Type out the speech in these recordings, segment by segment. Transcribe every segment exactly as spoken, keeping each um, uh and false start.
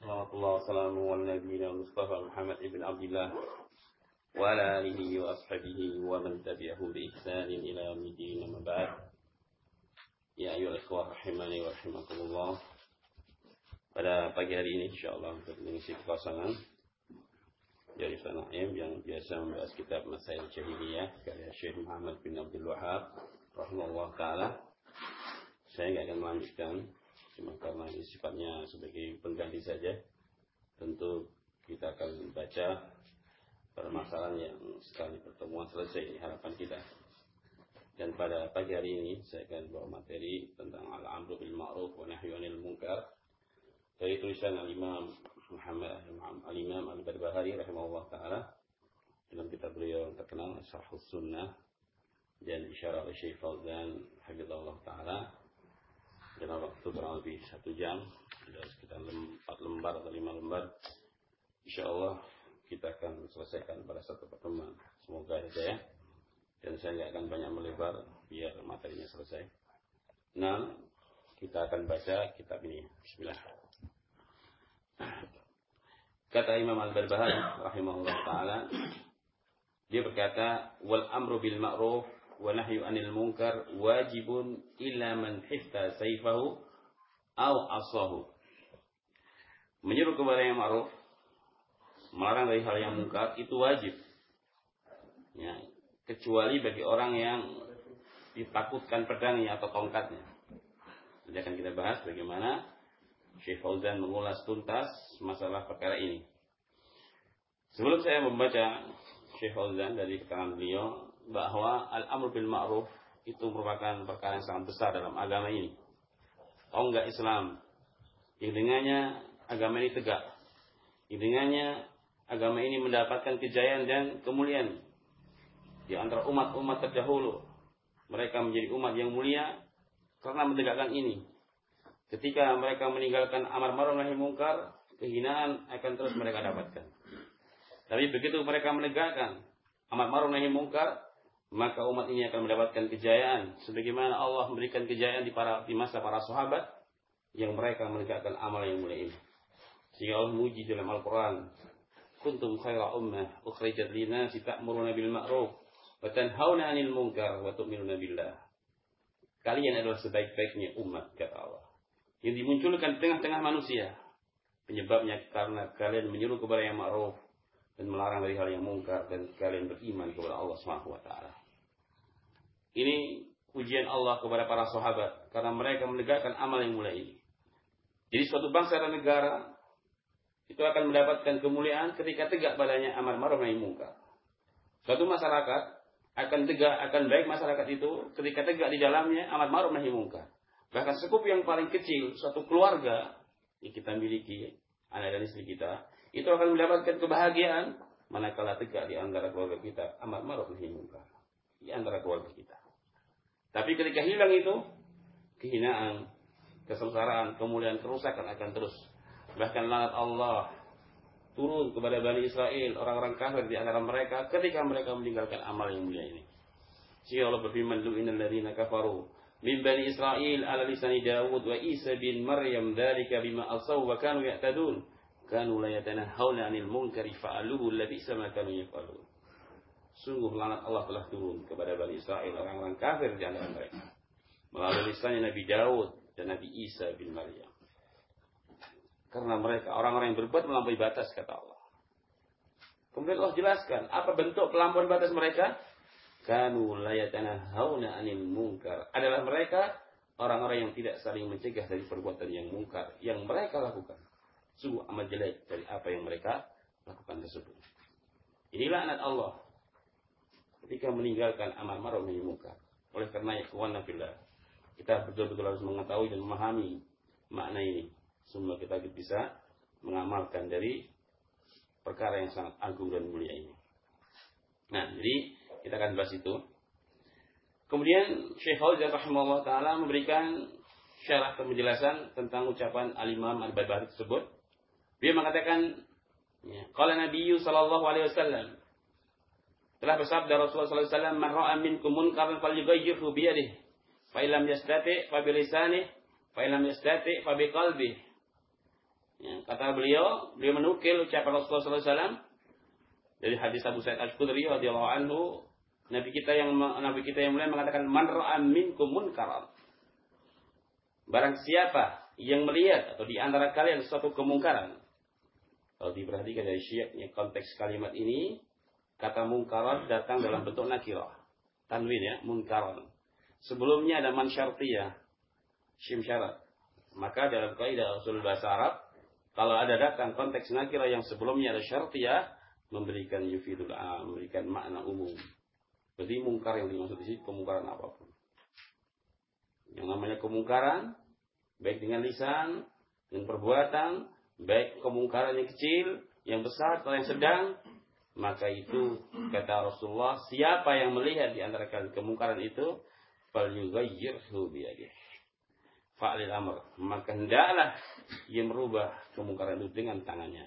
Sallallahu wassalamu ala nabiyina Mustafa Muhammad ibn Abdullah wa ala alihi wa ashabihi wa man tabi'ahu bi ihsanin ila yaumil amma ba'd. Ya ayyuhal ikhwah rahimani wa rahimakumullah. Pada pagi hari ini insyaallah untuk mengisi kekosongan dari Sanaim yang biasa membahas kitab Masail Jahiliyah karya Syekh Muhammad bin Abdul Wahhab rahimahullah taala. Saya enggak akan melanjutkan cuma karena ini sifatnya sebagai pengganti saja. Tentu kita akan baca permasalahan yang sekali pertemuan selesai, harapan kita. Dan pada pagi hari ini saya akan bawa materi tentang al-amru bil ma'ruf wa nahyu 'anil munkar dari tulisan al-Imam Muhammad al-Imam Al-Barbahari rahimahullah taala dalam kitab beliau yang terkenal Syarhus Sunnah dan isyarah oleh Syekh Fauzan hafizahullah taala dalam waktu kurang lebih satu jam, ada sekitar empat lembar atau lima lembar. Insyaallah kita akan selesaikan pada satu pertemuan. Semoga saja ya. Dan saya tidak akan banyak melebar biar materinya selesai. Nah, kita akan baca kitab ini. Bismillah. Kata Imam Al-Barbahari rahimahullah taala, dia berkata, "Wal amru bil ma'ruf wa nahyu 'anil munkar wajibun illa man hifta sayfahu aw asahu." Menyuruh kepada yang ma'ruf, melarang dari hal yang munkar itu wajib. Ya, kecuali bagi orang yang ditakutkan pedangnya atau tongkatnya. Nanti akan kita bahas bagaimana Syekh Fauzan mengulas tuntas masalah perkara ini. Sebelum saya membaca Syekh Fauzan dari keterangan beliau bahwa al-amru bil ma'ruf itu merupakan perkara yang sangat besar dalam agama ini. Tahu enggak Islam? Yang dengannya agama ini tegak. Yang dengannya agama ini mendapatkan kejayaan dan kemuliaan di antara umat-umat terdahulu. Mereka menjadi umat yang mulia karena menegakkan ini. Ketika mereka meninggalkan amar ma'ruf nahi munkar, kehinaan akan terus mereka dapatkan. Tapi begitu mereka menegakkan amar ma'ruf nahi munkar, maka umat ini akan mendapatkan kejayaan sebagaimana Allah memberikan kejayaan di para di masa para sahabat yang mereka menegakkan amal yang mulia ini. Sehingga Allah memuji dalam Al-Qur'an, "Kuntum khaira ummah ukhrijat lin-nasi ta'muruna bil ma'ruf wa tanhauna 'anil munkar wa tu'minuna billah." Kalian adalah sebaik-baiknya umat, kata Allah, yang dimunculkan di tengah-tengah manusia. Penyebabnya karena kalian menyuruh kepada yang ma'ruf dan melarang dari hal yang mungkar, dan kalian beriman kepada Allah Subhanahu wa taala. Ini ujian Allah kepada para sahabat karena mereka menegakkan amal yang mulia ini. Jadi suatu bangsa dan negara itu akan mendapatkan kemuliaan ketika tegak padanya amar ma'ruf nahi munkar. Suatu masyarakat akan tegak, akan baik masyarakat itu ketika tegak di dalamnya amar ma'ruf nahi munkar. Bahkan sekup yang paling kecil, suatu keluarga yang kita miliki, anak dan istri kita, itu akan mendapatkan kebahagiaan manakala tegak di antara keluarga kita amar ma'ruf nahi munkar, di antara keluarga kita. Tapi ketika hilang itu, kehinaan, kesengsaraan, kemuliaan, kerusakan akan terus. Bahkan laknat Allah turun kepada Bani Israel, orang-orang kafir di antara mereka ketika mereka meninggalkan amal yang mulia ini. Sehingga Allah berfirman, "Lu'inal ladzina kafaru min Bani Israel ala lisani Dawud wa Isa bin Maryam dzalika bima asaw wa kanu ya'tadun kanu la yatanahhauna 'anil munkari fa'aluhu labisa ma kanu yaf'alun." Sungguh laknat Allah telah turun kepada Bani Israel, orang-orang kafir di antara mereka, melalui lisannya Nabi Daud dan Nabi Isa bin Maryam. Karena mereka orang-orang yang berbuat melampaui batas, kata Allah. Kemudian Allah jelaskan apa bentuk pelampauan batas mereka? Kanu la yatanahhauna 'anil munkar. Adalah mereka orang-orang yang tidak saling mencegah dari perbuatan yang mungkar yang mereka lakukan. Sungguh amat jelek dari apa yang mereka lakukan tersebut. Inilah laknat Allah ketika meninggalkan amar ma'ruf nahi munkar. Oleh karena ikhwan fillah, kita betul-betul harus mengetahui dan memahami makna ini. Semua kita bisa mengamalkan dari perkara yang sangat agung dan mulia ini. Nah, jadi kita akan bahas itu. Kemudian Syekh Fauzan rahimahullah taala memberikan syarah penjelasan tentang ucapan Al-Imam Al-Barbahari tersebut. Dia mengatakan, ya, qala Nabiyyu sallallahu alaihi wasallam, telah bersabda Rasulullah sallallahu alaihi wasallam, "Man ra'a minkum munkaran falyughayyirhu bi yadihi, fa illam yastati' fa bi lisanihi, fa illam yastati' fa bi qalbihi." Ya, kata beliau, beliau menukil ucapan Rasulullah sallallahu alaihi wasallam dari hadis Abu Sa'id Al-Khudri radhiyallahu anhu, Nabi kita yang Nabi kita yang mulia mengatakan, "Man ra'a minkum munkaran." Barang siapa yang melihat atau di antara kalian suatu kemungkaran. Kalau diperhatikan dari syiaknya konteks kalimat ini, kata munkaran datang dalam bentuk nakirah. Tanwin ya, munkaran. Sebelumnya ada man syartiyah, syim syarat. Maka dalam kaidah usul bahasa Arab, kalau ada datang konteks nakirah yang sebelumnya ada syartiyah, memberikan yufidul am, memberikan makna umum. Berarti mungkar yang dimaksud di sini kemungkaran apapun. Yang namanya kemungkaran, baik dengan lisan, dengan perbuatan, baik kemungkaran yang kecil, yang besar atau yang sedang, maka itu kata Rasulullah, siapa yang melihat di antara kalian kemungkaran itu, falyughayyirhu biyadihi. Fa'lil amr, maka hendaklah ia merubah kemungkaran itu dengan tangannya.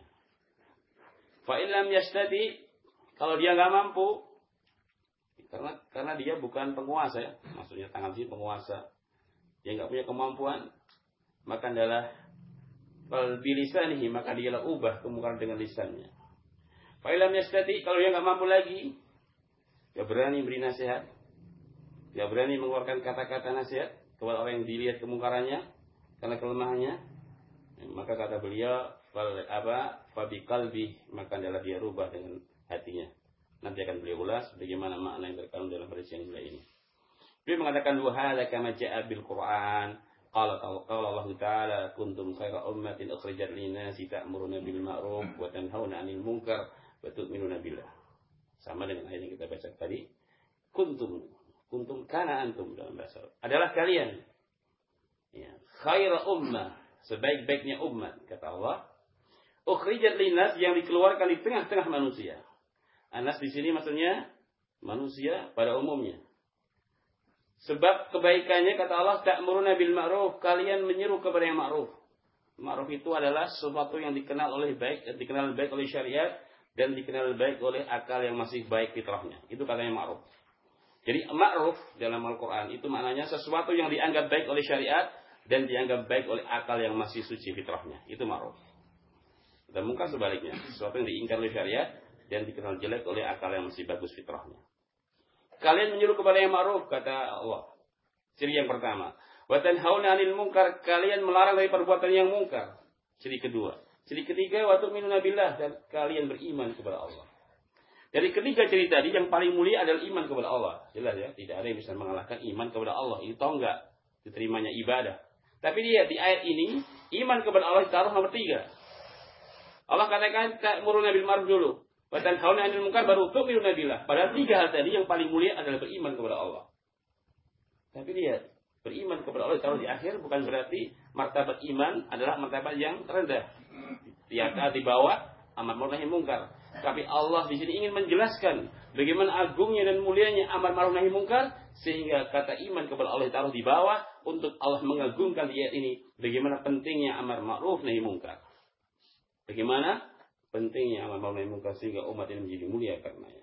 Fa'il lam yastati, kalau dia nggak mampu, karena karena dia bukan penguasa ya, maksudnya tangan sini penguasa, dia nggak punya kemampuan, maka adalah fal bilisanihi, maka dialah ubah kemungkaran dengan lisannya. Fa'il lam yastati, kalau dia nggak mampu lagi, dia berani beri nasihat, dia berani mengeluarkan kata-kata nasihat kepada orang yang dilihat kemungkarannya karena kelemahannya, maka kata beliau fal apa fabi qalbi, maka adalah dia rubah dengan hatinya. Nanti akan beliau ulas bagaimana makna yang terkandung dalam hadis yang mulia ini. Beliau mengatakan wa hadza kama jaa bil Qur'an, qala qala Allah taala kuntum khaira ummatin ukhrijat lin-nasi ta'muruna bil ma'ruf wa tanhauna 'anil munkar wa tu'minuna billah. Sama dengan ayat yang kita baca tadi, kuntum kuntum kana antum dalam bahasa Arab. Adalah kalian. Ya, khaira ummah, sebaik-baiknya umat, kata Allah. Ukhrijat linnas, yang dikeluarkan di tengah-tengah manusia. Anas di sini maksudnya manusia pada umumnya. Sebab kebaikannya kata Allah, ta'muruna bil ma'ruf, kalian menyeru kepada yang ma'ruf. Ma'ruf itu adalah sesuatu yang dikenal oleh baik, dikenal baik oleh syariat dan dikenal baik oleh akal yang masih baik fitrahnya. Itu katanya ma'ruf. Jadi ma'ruf dalam Al-Quran itu maknanya sesuatu yang dianggap baik oleh syariat dan dianggap baik oleh akal yang masih suci fitrahnya. Itu ma'ruf. Dan mungkin sebaliknya, sesuatu yang diingkar oleh syariat dan dikenal jelek oleh akal yang masih bagus fitrahnya. Kalian menyuruh kepada yang ma'ruf, kata Allah. Ciri yang pertama. Wa tanhauna 'anil munkar, kalian melarang dari perbuatan yang mungkar. Ciri kedua. Ciri ketiga, wa tu'minuna billah, dan kalian beriman kepada Allah. Dari ketiga ciri tadi, yang paling mulia adalah iman kepada Allah. Jelas ya, tidak ada yang bisa mengalahkan iman kepada Allah. Itu tahu enggak diterimanya ibadah. Tapi lihat di ayat ini, iman kepada Allah ditaruh nomor tiga. Allah katakan, ta'muruna bil ma'ruf dulu. Wa tanhauna 'anil munkar, baru tu'minuna billah. Padahal tiga hal tadi yang paling mulia adalah beriman kepada Allah. Tapi lihat, beriman kepada Allah ditaruh di akhir bukan berarti martabat iman adalah martabat yang rendah. Di atas, di bawah, amar ma'ruf nahi munkar. Tapi Allah di sini ingin menjelaskan bagaimana agungnya dan mulianya amar ma'ruf nahi munkar, sehingga kata iman kepada Allah ditaruh di bawah untuk Allah mengagungkan di ayat ini bagaimana pentingnya amar ma'ruf nahi munkar. Bagaimana pentingnya amar ma'ruf nahi munkar sehingga umat ini menjadi mulia karenanya.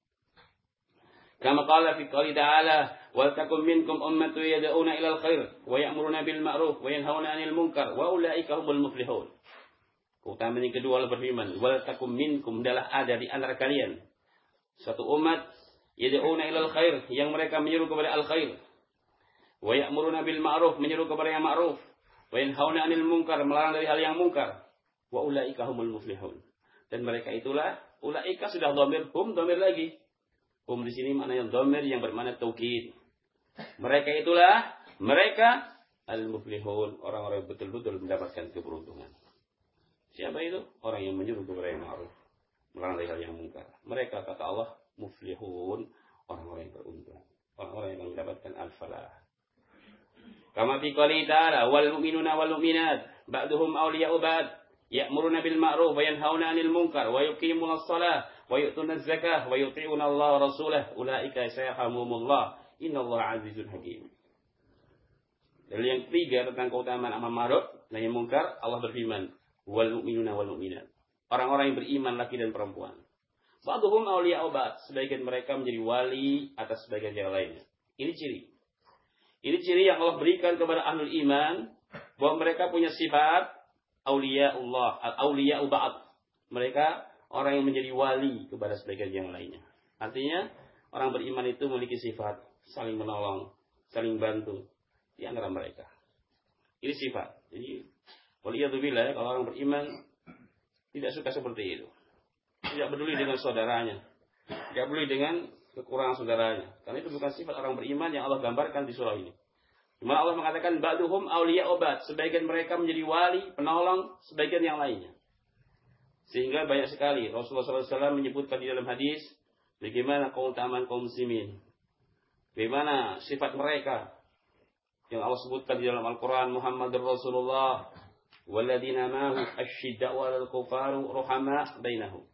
Kama qala fi qouli ta'ala, "Wa takum minkum ummatun yad'una ilal khair wa ya'muruna bil ma'ruf wa yanhauna 'anil munkar wa ulaika humul muflihun." Keutamaan yang kedua Allah berfirman, "Wal takum minkum," adalah ada di antara kalian satu umat yad'una ilal khair, yang mereka menyeru kepada al khair, wa ya'muruna bil ma'ruf, menyeru kepada yang ma'ruf, wa yanhauna 'anil munkar, melarang dari hal yang mungkar, wa ulaika humul muflihun. Dan mereka itulah, ulaika sudah dhamir, hum dhamir lagi. Hum di sini maknanya dhamir yang bermakna taukid. Mereka itulah, mereka al muflihun, orang-orang yang betul-betul mendapatkan keberuntungan. Siapa itu? Orang yang menyuruh kepada yang ma'ruf, melarang dari hal yang mungkar. Mereka kata Allah muflihun, orang-orang yang beruntung, orang-orang yang mendapatkan al-falah. Kama fi qouli ta'ala, wal mu'minuna wal mu'minat ba'duhum awliya'u ba'd ya'muruna bil ma'ruf wa yanhauna 'anil munkar wa yuqimuna as-shalah wa yu'tuna az-zakah wa yuti'una Allah wa rasulahu ulaika sayarhamuhumullah innallaha 'azizun hakim. Dari yang ketiga tentang keutamaan amar ma'ruf nahi munkar, Allah berfirman, wal mu'minuna wal mu'minat, orang-orang yang beriman laki dan perempuan. Ba'dhum awliya'u ba'd, sebagian mereka menjadi wali atas sebagian yang lainnya. Ini ciri. Ini ciri yang Allah berikan kepada ahlul iman, bahwa mereka punya sifat Auliyaullah, al-auliya'u ba'd. Mereka orang yang menjadi wali kepada sebagian yang lainnya. Artinya, orang beriman itu memiliki sifat saling menolong, saling bantu di antara mereka. Ini sifat. Jadi, waliyadzubillah, kalau orang beriman tidak suka seperti itu. Tidak peduli dengan saudaranya. Tidak peduli dengan kekurangan saudaranya. Karena itu bukan sifat orang beriman yang Allah gambarkan di surah ini. Cuma Allah mengatakan ba'duhum awliya'u ba'd. Sebagian mereka menjadi wali, penolong sebagian yang lainnya. Sehingga banyak sekali Rasulullah shallallahu alaihi wasallam menyebutkan di dalam hadis bagaimana keutamaan kaum muslimin. Bagaimana sifat mereka yang Allah sebutkan di dalam Al-Quran. Muhammadur Rasulullah walladzina ma'ahu asyidda'u 'alal kuffari ruhama' bainahum.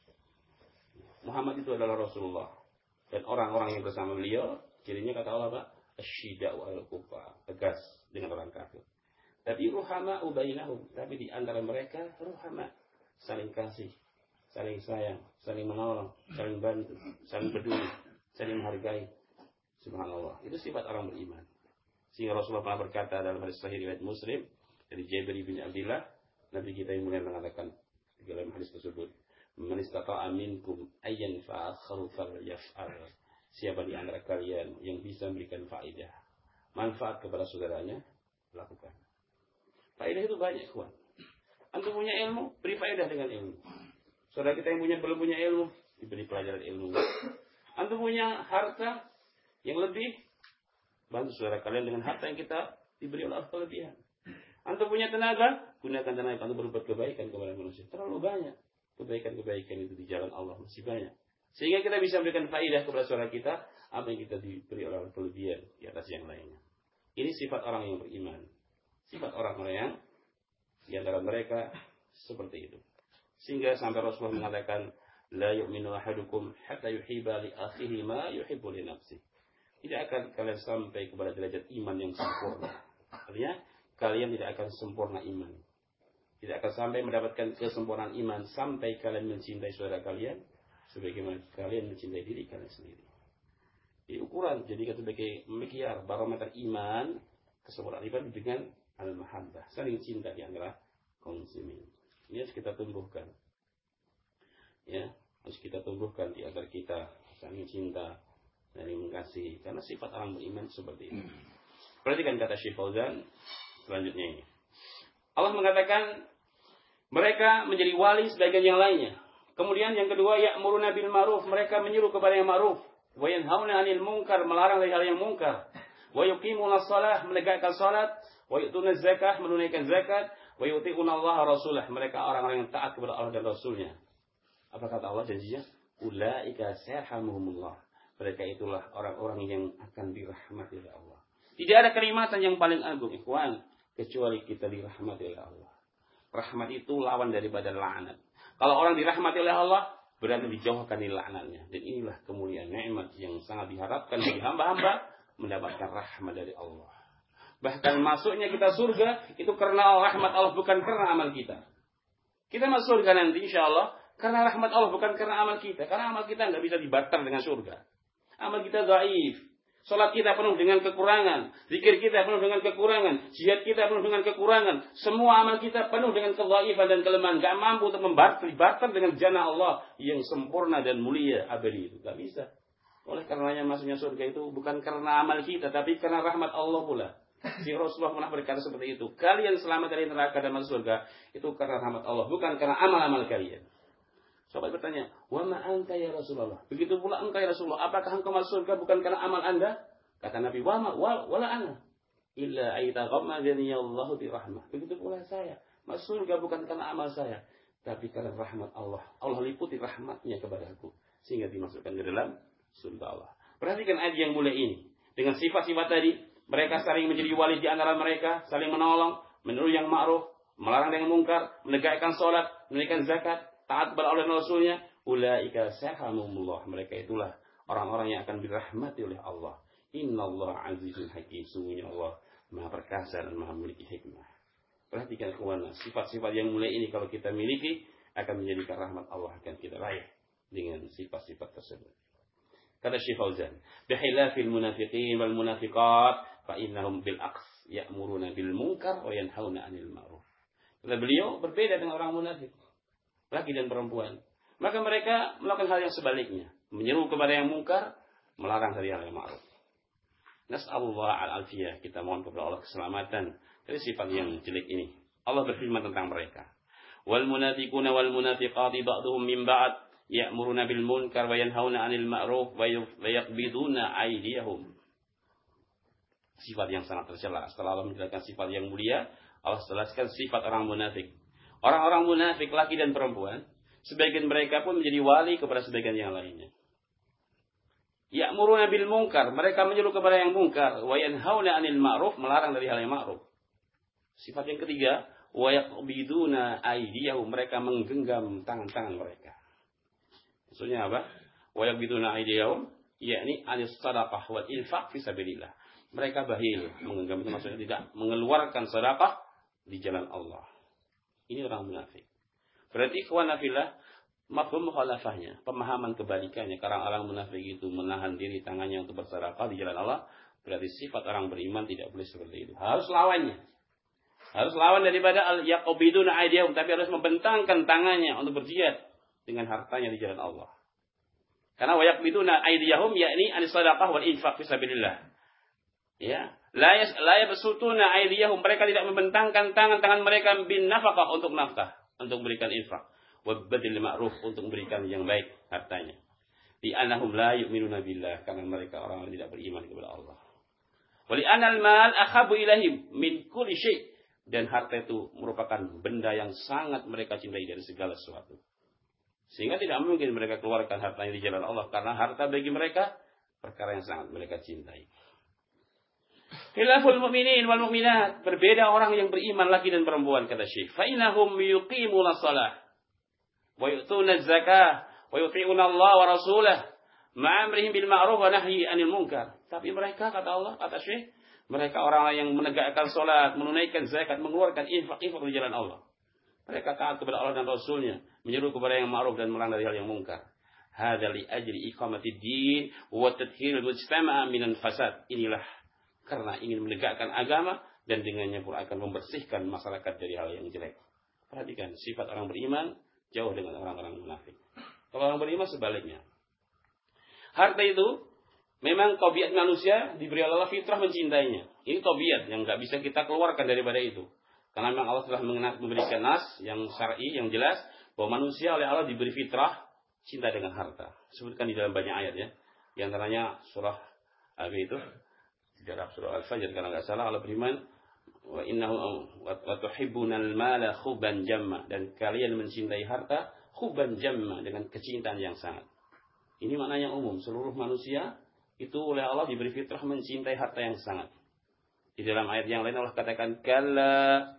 Muhammad itu adalah Rasulullah. Dan orang-orang yang bersama beliau, cirinya kata Allah Pak, asyidda'u 'alal kuffar, tegas dengan orang kafir. Tapi ruhama'u bainahum, tapi di antara mereka ruhama', saling kasih, saling sayang, saling menolong, saling bantu, saling peduli, saling menghargai. Subhanallah. Itu sifat orang beriman. Sehingga Rasulullah pernah berkata dalam hadis sahih riwayat Muslim dari Jabir bin Abdullah, Nabi kita yang mulia mengatakan di dalam hadis tersebut, "Man istata'a minkum ayyan fa'akharu falyaf'al." Siapa di antara kalian yang bisa memberikan faedah, manfaat kepada saudaranya, lakukan. Faedah itu banyak, kawan. Antum punya ilmu, beri faedah dengan ilmu. Saudara kita yang punya belum punya ilmu, diberi pelajaran ilmu. Antum punya harta yang lebih, bantu saudara kalian dengan harta yang kita diberi oleh Allah kelebihan. Antum punya tenaga, gunakan tenaga antum berbuat kebaikan kepada manusia. Terlalu banyak kebaikan-kebaikan itu di jalan Allah, masih banyak. Sehingga kita bisa memberikan faedah kepada saudara kita apa yang kita diberi oleh Allah kelebihan di atas yang lainnya. Ini sifat orang yang beriman. Sifat orang-orang yang di antara mereka seperti itu. Sehingga sampai Rasulullah mengatakan, la yu'minu ahadukum hatta yuhibba li akhihi ma yuhibbu li nafsihi. Tidak akan kalian sampai kepada derajat iman yang sempurna. Artinya, kalian tidak akan sempurna iman. Tidak akan sampai mendapatkan kesempurnaan iman sampai kalian mencintai saudara kalian sebagaimana kalian mencintai diri kalian sendiri. Di ukuran, jadi sebagai mekiar barometer iman, kesempurnaan iman dengan al-mahabbah, saling cinta di antara kaum muslimin. Ini harus kita tumbuhkan. Ya, harus kita tumbuhkan di antara kita, saling cinta, saling mengasihi. Karena sifat orang beriman seperti itu. Perhatikan kata Syekh Fauzan selanjutnya ini. Allah mengatakan mereka menjadi wali sebagian yang lainnya. Kemudian yang kedua, ya'muruna bil ma'ruf, mereka menyuruh kepada yang ma'ruf, wa yanhauna 'anil munkar, melarang dari hal yang mungkar. Wa yuqimuna shalah, menegakkan salat, wa yu'tuna zakah, menunaikan zakat, wa yuti'una Allah rasulah, mereka orang-orang yang taat kepada Allah dan Rasulnya. Apa kata Allah janjinya? Ulaika sayarhamuhumullah. Mereka itulah orang-orang yang akan dirahmati oleh Allah. Tidak ada kenikmatan yang paling agung, ikhwan, kecuali kita dirahmati oleh Allah. Rahmat itu lawan daripada laknat. Kalau orang dirahmati oleh Allah, berarti dijauhkan dari laknatnya. Dan inilah kemuliaan nikmat yang sangat diharapkan bagi hamba-hamba mendapatkan rahmat dari Allah. Bahkan masuknya kita surga itu karena rahmat Allah, bukan karena amal kita. Kita masuk surga nanti insya Allah karena rahmat Allah, bukan karena amal kita. Karena amal kita nggak bisa dibatar dengan surga. Amal kita dhaif. Salat kita penuh dengan kekurangan, zikir kita penuh dengan kekurangan, jihad kita penuh dengan kekurangan, semua amal kita penuh dengan kedhaifan dan kelemahan, enggak mampu untuk membatar dengan jannah Allah yang sempurna dan mulia abadi itu. Enggak bisa. Oleh karenanya masuknya surga itu bukan karena amal kita, tapi karena rahmat Allah pula. Si Rasulullah pernah berkata seperti itu. Kalian selamat dari neraka dan masuk surga itu karena rahmat Allah, bukan karena amal-amal kalian. Sahabat bertanya, wa ma anta ya Rasulullah? Begitu pula engkau ya Rasulullah, apakah engkau masuk surga bukan karena amal Anda? Kata Nabi, wa ma wala ana illa aitaghammadani Allahu bi rahmah. Begitu pula saya, masuk surga bukan karena amal saya, tapi karena rahmat Allah. Allah liputi rahmatnya kepadaku sehingga dimasukkan ke dalam surga Allah. Perhatikan ayat yang mulia ini. Dengan sifat-sifat tadi, mereka saling menjadi wali di antara mereka, saling menolong, menyuruh yang ma'ruf, melarang yang mungkar, menegakkan salat, menunaikan zakat, taat kepada Allah dan Rasulnya. Ulaika sayarhamuhumullah. Mereka itulah orang-orang yang akan dirahmati oleh Allah. Innallaha azizun hakim. Sungguhnya Allah Maha perkasa dan Maha memiliki hikmah. Perhatikan kawan, sifat-sifat yang mulia ini kalau kita miliki akan menjadikan rahmat Allah akan kita raih dengan sifat-sifat tersebut. Kata Syekh Fauzan, bihilafil munafiqin wal munafiqat fa innahum bil aqs ya'muruna bil munkar wa yanhauna 'anil ma'ruf. Kata beliau berbeda dengan orang munafik, laki dan perempuan. Maka mereka melakukan hal yang sebaliknya, menyeru kepada yang mungkar, melarang dari hal yang ma'ruf. Nas'alullah al-alfiyah, kita mohon kepada Allah keselamatan dari sifat yang jelek ini. Allah berfirman tentang mereka. Wal munafiquna wal munafiqati ba'duhum min ba'd ya'muruna bil munkar wa yanhauna 'anil ma'ruf wa yaqbiduna aydiyahum. Sifat yang sangat tercela. Setelah Allah menjelaskan sifat yang mulia, Allah jelaskan sifat orang munafik. Orang-orang munafik laki dan perempuan, sebagian mereka pun menjadi wali kepada sebagian yang lainnya. Ya'muruna bil munkar, mereka menyuruh kepada yang munkar, wa yanhauna 'anil ma'ruf, melarang dari hal yang ma'ruf. Sifat yang ketiga, wa yaqbiduna aydiyahum, mereka menggenggam tangan-tangan mereka. Maksudnya apa? Wa yaqbiduna aydiyahum, yakni anis shadaqah wal infaq fi sabilillah. Mereka bahil, menggenggam itu maksudnya tidak mengeluarkan sedekah di jalan Allah. Ini orang munafik. Berarti ikhwan fillah, mafhum mukhalafahnya, pemahaman kebalikannya. Karena orang munafik itu menahan diri tangannya untuk bersedekah di jalan Allah, berarti sifat orang beriman tidak boleh seperti itu. Harus lawannya. Harus lawan daripada al-yaqbiduna aydiyahum, tapi harus membentangkan tangannya untuk berjihad dengan hartanya di jalan Allah. Karena wa yaqbiduna aydiyahum yakni as-shadaqah wal infaq fi sabilillah. Ya, la yas la yabsutuna aydiyahum, mereka tidak membentangkan tangan-tangan mereka bin nafaqah untuk nafkah, untuk memberikan infak, wa badil ma'ruf, untuk memberikan yang baik hartanya. Di annahum la yu'minuna billah, karena mereka orang yang tidak beriman kepada Allah. Wa li anal mal akhabu ilaihim min kulli syai', dan harta itu merupakan benda yang sangat mereka cintai dari segala sesuatu. Sehingga tidak mungkin mereka keluarkan hartanya di jalan Allah, karena harta bagi mereka perkara yang sangat mereka cintai. Khilaful mu'minin wal mu'minat, berbeda orang yang beriman laki dan perempuan, kata Syekh. Fa innahum yuqimuna shalah wa yu'tuna zakah wa yuti'una Allah wa rasulahu ma'a amrihim bil ma'ruf wa nahyi 'anil munkar. Tapi mereka, kata Allah, kata Syekh, mereka orang yang menegakkan salat, menunaikan zakat, mengeluarkan infak-infak di jalan Allah. Mereka taat kepada Allah dan Rasulnya, menyeru kepada yang ma'ruf dan melarang dari hal yang munkar. Hadza li ajli iqamatid din wa tadhhiril mujtama' minan fasad. Inilah karena ingin menegakkan agama dan dengannya pun akan membersihkan masyarakat dari hal yang jelek. Perhatikan, sifat orang beriman jauh dengan orang-orang munafik. Kalau orang beriman sebaliknya. Harta itu memang tabiat manusia, diberi Allah fitrah mencintainya. Ini tabiat yang nggak bisa kita keluarkan daripada itu. Karena memang Allah telah memberikan nas yang syar'i, yang jelas bahwa manusia oleh Allah diberi fitrah cinta dengan harta. Sebutkan di dalam banyak ayat ya. Di antaranya surah apa itu? Dalam surah Al-Fajr kalau enggak salah Allah beriman wa innahu wa tuhibbunal mala hubban jamma, dan kalian mencintai harta hubban jamma, dengan kecintaan yang sangat. Ini maknanya umum, seluruh manusia itu oleh Allah diberi fitrah mencintai harta yang sangat. Di dalam ayat yang lain Allah katakan kalla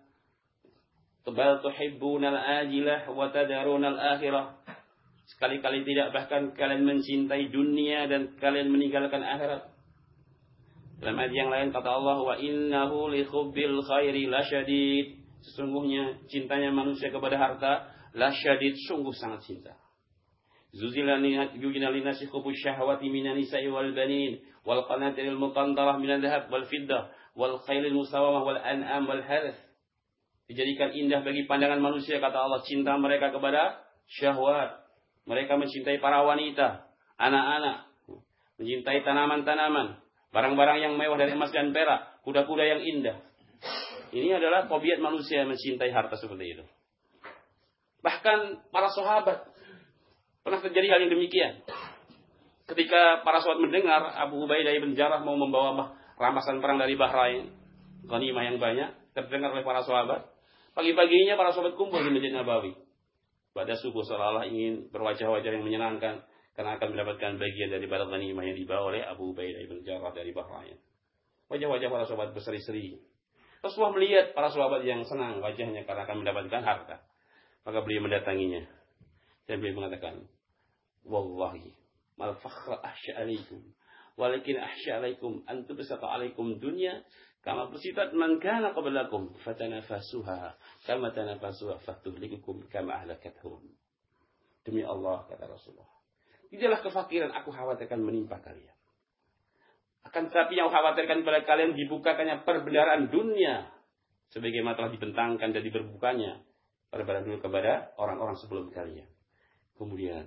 bal tuhibbunal ajilah wa tadarunal akhirah. Sekali-kali tidak, bahkan kalian mencintai dunia dan kalian meninggalkan akhirat. Dalam ayat yang lain kata Allah wa innahu li hubbil khairi lasyadid, sesungguhnya cintanya manusia kepada harta lasyadid, sungguh sangat cinta. Zuzila linasi hubbush syahwati minan nisa'i wal banin wal qanatiril muqantarah minal dhahab wal fiddah wal khailil musawamah wal an'am wal harth. Dijadikan indah bagi pandangan manusia, kata Allah, cinta mereka kepada syahwat. Mereka mencintai para wanita, anak-anak, mencintai tanaman-tanaman, barang-barang yang mewah dari emas dan perak, kuda-kuda yang indah. Ini adalah tabiat manusia yang mencintai harta seperti itu. Bahkan para sahabat pernah terjadi hal yang demikian. Ketika para sahabat mendengar Abu Ubaidah bin Jarrah mau membawa rampasan perang dari Bahrain, ghanimah yang banyak, terdengar oleh para sahabat. Pagi-paginya para sahabat kumpul di Masjid Nabawi. Pada subuh seolah-olah ingin berwajah-wajah yang menyenangkan, karena akan mendapatkan bagian dari barang ghanimah yang dibawa oleh Abu Ubaidah bin Jarrah dari Bahrain. Wajah-wajah para sahabat berseri-seri. Rasulullah melihat para sahabat yang senang wajahnya karena akan mendapatkan harta. Maka beliau mendatanginya. Dan beliau mengatakan, wallahi mal fakhra ahsya alaikum, walakin ahsya alaikum an tubsata alaikum dunya kama busitat man kana qablakum fatanafasuha kama tanafasuha fatuhlikukum kama ahlakathum. Demi Allah, kata Rasulullah, tidaklah kefakiran aku khawatirkan menimpa kalian. Akan tetapi yang khawatirkan pada kalian dibukakannya perbendaharaan dunia sebagaimana telah dibentangkan dan diberbukanya pada barang dulu kepada orang-orang sebelum kalian. Kemudian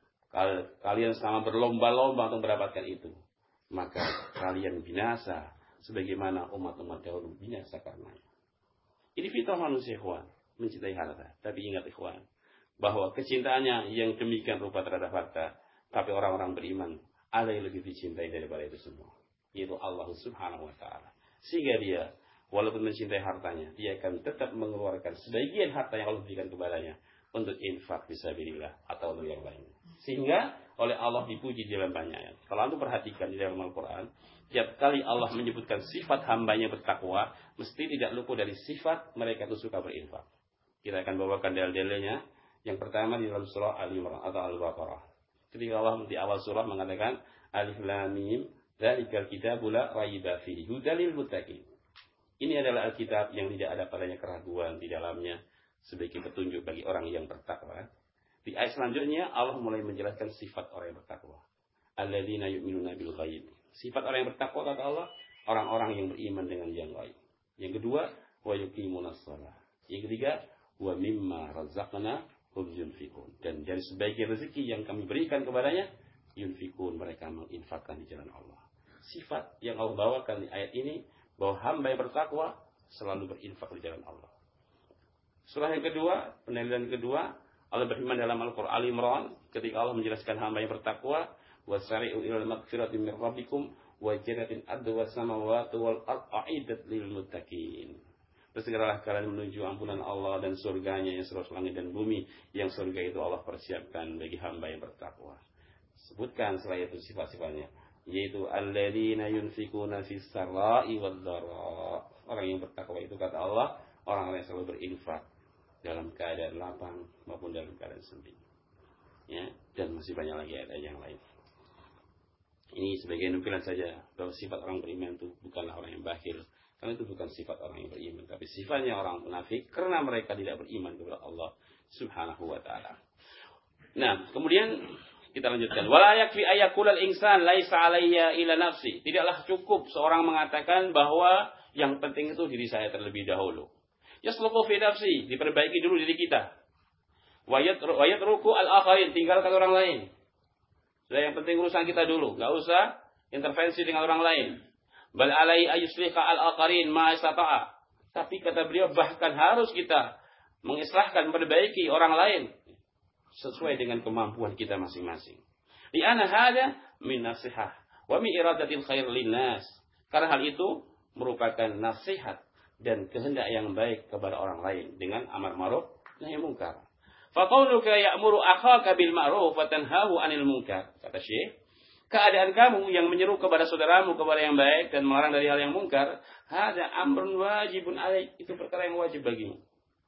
kalian selama berlomba-lomba untuk mendapatkan itu, maka kalian binasa sebagaimana umat-umat dahulu binasa karenanya. Ini fitrah manusia, ikhwan, mencintai harta. Tapi ingat, ikhwan, bahwa kecintaannya yang demikian rupa terhadap harta, tapi orang-orang beriman ada yang lebih dicintai daripada itu semua, yaitu Allah Subhanahu wa taala. Sehingga dia walaupun mencintai hartanya, dia akan tetap mengeluarkan sebagian harta yang Allah berikan kepadanya untuk infak fisabilillah atau untuk yang lain. Sehingga oleh Allah dipuji di dalam banyak ayat. Kalau Anda perhatikan di dalam Al-Quran, tiap kali Allah menyebutkan sifat hambanya bertakwa, mesti tidak luput dari sifat mereka itu suka berinfak. Kita akan bawakan dalil-dalilnya. Yang pertama di dalam surah Al-Imran atau Al-Baqarah. Ketika Allah di awal surah mengatakan Alif Lam Mim, dzalikal kitabul la raiba fihi hudal lil muttaqin. Ini adalah Alkitab yang tidak ada padanya keraguan di dalamnya, sebagai petunjuk bagi orang yang bertakwa. Di ayat selanjutnya Allah mulai menjelaskan sifat orang yang bertakwa. Alladzina yu'minuna bil ghaib. Sifat orang yang bertakwa kata Allah, orang-orang yang beriman dengan yang gaib. Yang kedua, wa yuqimunas shalah. Yang ketiga, wa mimma razaqnahum yunfikun. Dan dari sebagian rezeki yang kami berikan kepadanya, yunfikun, mereka menginfakkan di jalan Allah. Sifat yang Allah bawakan di ayat ini, bahwa hamba yang bertakwa selalu berinfak di jalan Allah. Surah yang kedua, penilaian kedua, Allah berfirman dalam Al-Quran Al-Imran ketika Allah menjelaskan hamba yang bertakwa, wasari'u ilal magfirati min rabbikum wa jannatin adwa samawati wal ardh a'idat lil muttaqin. Bersegeralah kalian menuju ampunan Allah dan surganya yang seluas langit dan bumi, yang surga itu Allah persiapkan bagi hamba yang bertakwa. Sebutkan selain itu sifat-sifatnya, yaitu alladzina yunfikuna fis sarai wad dharra. Orang yang bertakwa itu kata Allah, orang yang selalu berinfak dalam keadaan lapang maupun dalam keadaan sempit. Ya, dan masih banyak lagi ada yang lain. Ini sebagai nukilan saja bahwa sifat orang beriman itu bukanlah orang yang bakhil, karena itu bukan sifat orang yang beriman, tapi sifatnya orang munafik karena mereka tidak beriman kepada Allah Subhanahu wa taala. Nah, kemudian kita lanjutkan. Wala yakfi ayakulal insan laisa alayya ila nafsi. Tidaklah cukup seorang mengatakan bahwa yang penting itu diri saya terlebih dahulu. Yasluqu fi nafsi, diperbaiki dulu diri kita. Wa yatruku al-akharin, tinggalkan orang lain. Sudah, yang penting urusan kita dulu, enggak usah intervensi dengan orang lain. Bal alai ayuslika al-akharin ma istata'a. Tapi kata beliau bahkan harus kita mengislahkan, memperbaiki orang lain sesuai dengan kemampuan kita masing-masing. Li anna hada min nasihah wa min iradatil khair linnas. Karena hal itu merupakan nasihat dan kehendak yang baik kepada orang lain dengan amar ma'ruf nahi munkar. Fa qauluka ya'muru akhaka bil ma'ruf wa tanhahu 'anil munkar. Kata Syekh, keadaan kamu yang menyeru kepada saudaramu kepada yang baik dan melarang dari hal yang munkar, hada amrun wajibun alaik, itu perkara yang wajib bagimu.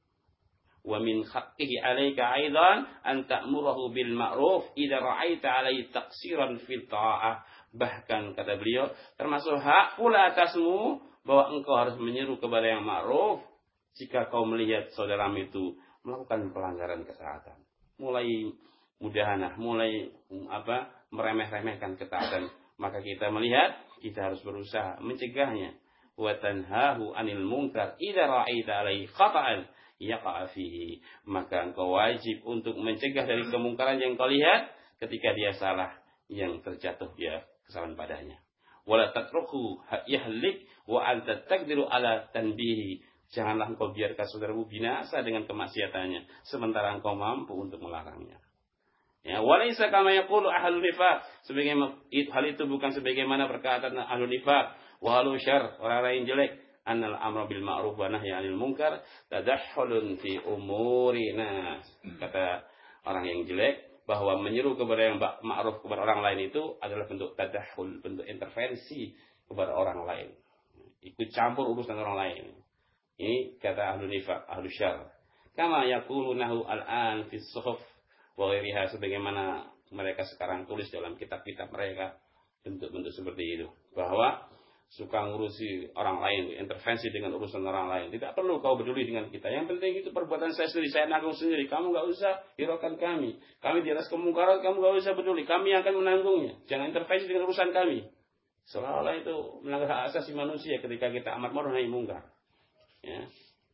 Wa min haqqihi 'alaika aidan an ta'murahu bil ma'ruf idza ra'aita 'alaihi taqsiran fil ta'ah. Bahkan kata beliau, termasuk hak pula atasmu bahwa engkau harus menyeru kepada yang ma'ruf jika kau melihat saudaramu itu melakukan pelanggaran ketaatan. Mulai mudahanah, mulai apa meremeh-remehkan ketaatan, maka kita melihat kita harus berusaha mencegahnya. Wa tanhahu 'anil munkar idza ra'aita 'alaihi khata'an yaqa'a fihi. Maka engkau wajib untuk mencegah dari kemungkaran yang kau lihat ketika dia salah, yang terjatuh dia kesalahan padanya. Wala tatruku yahlik wa anta taqdiru ala tanbihi. Janganlah engkau biarkan saudaramu binasa dengan kemaksiatannya sementara engkau mampu untuk melarangnya. Ya, walaysa kama yaqulu ahlul nifaq. Sebagaimana hal itu bukan sebagaimana perkataan ahlul nifaq wa ahlul syarr, orang-orang yang jelek. Annal amra bil ma'ruf wa nahyi 'anil munkar tadahhulun fi umurina. Kata orang yang jelek bahwa menyeru kepada yang ma'ruf kepada orang lain itu adalah bentuk tadahul, bentuk intervensi kepada orang lain. Ikut campur urusan orang lain. Ini kata ahlu nifaq, ahlu syarr. Kama yaqulunahu al-an fi suhuf wa ghairiha, sebagaimana mereka sekarang tulis dalam kitab-kitab mereka bentuk-bentuk seperti itu. Bahwa suka ngurusi orang lain, intervensi dengan urusan orang lain. Tidak perlu kau peduli dengan kita. Yang penting itu perbuatan saya sendiri, saya nanggung sendiri. Kamu enggak usah hiraukan kami. Kami di atas kemungkaran, kamu enggak usah peduli. Kami akan menanggungnya. Jangan intervensi dengan urusan kami. Seolah-olah itu melanggar hak asasi manusia ketika kita amar ma'ruf nahi munkar. Ya.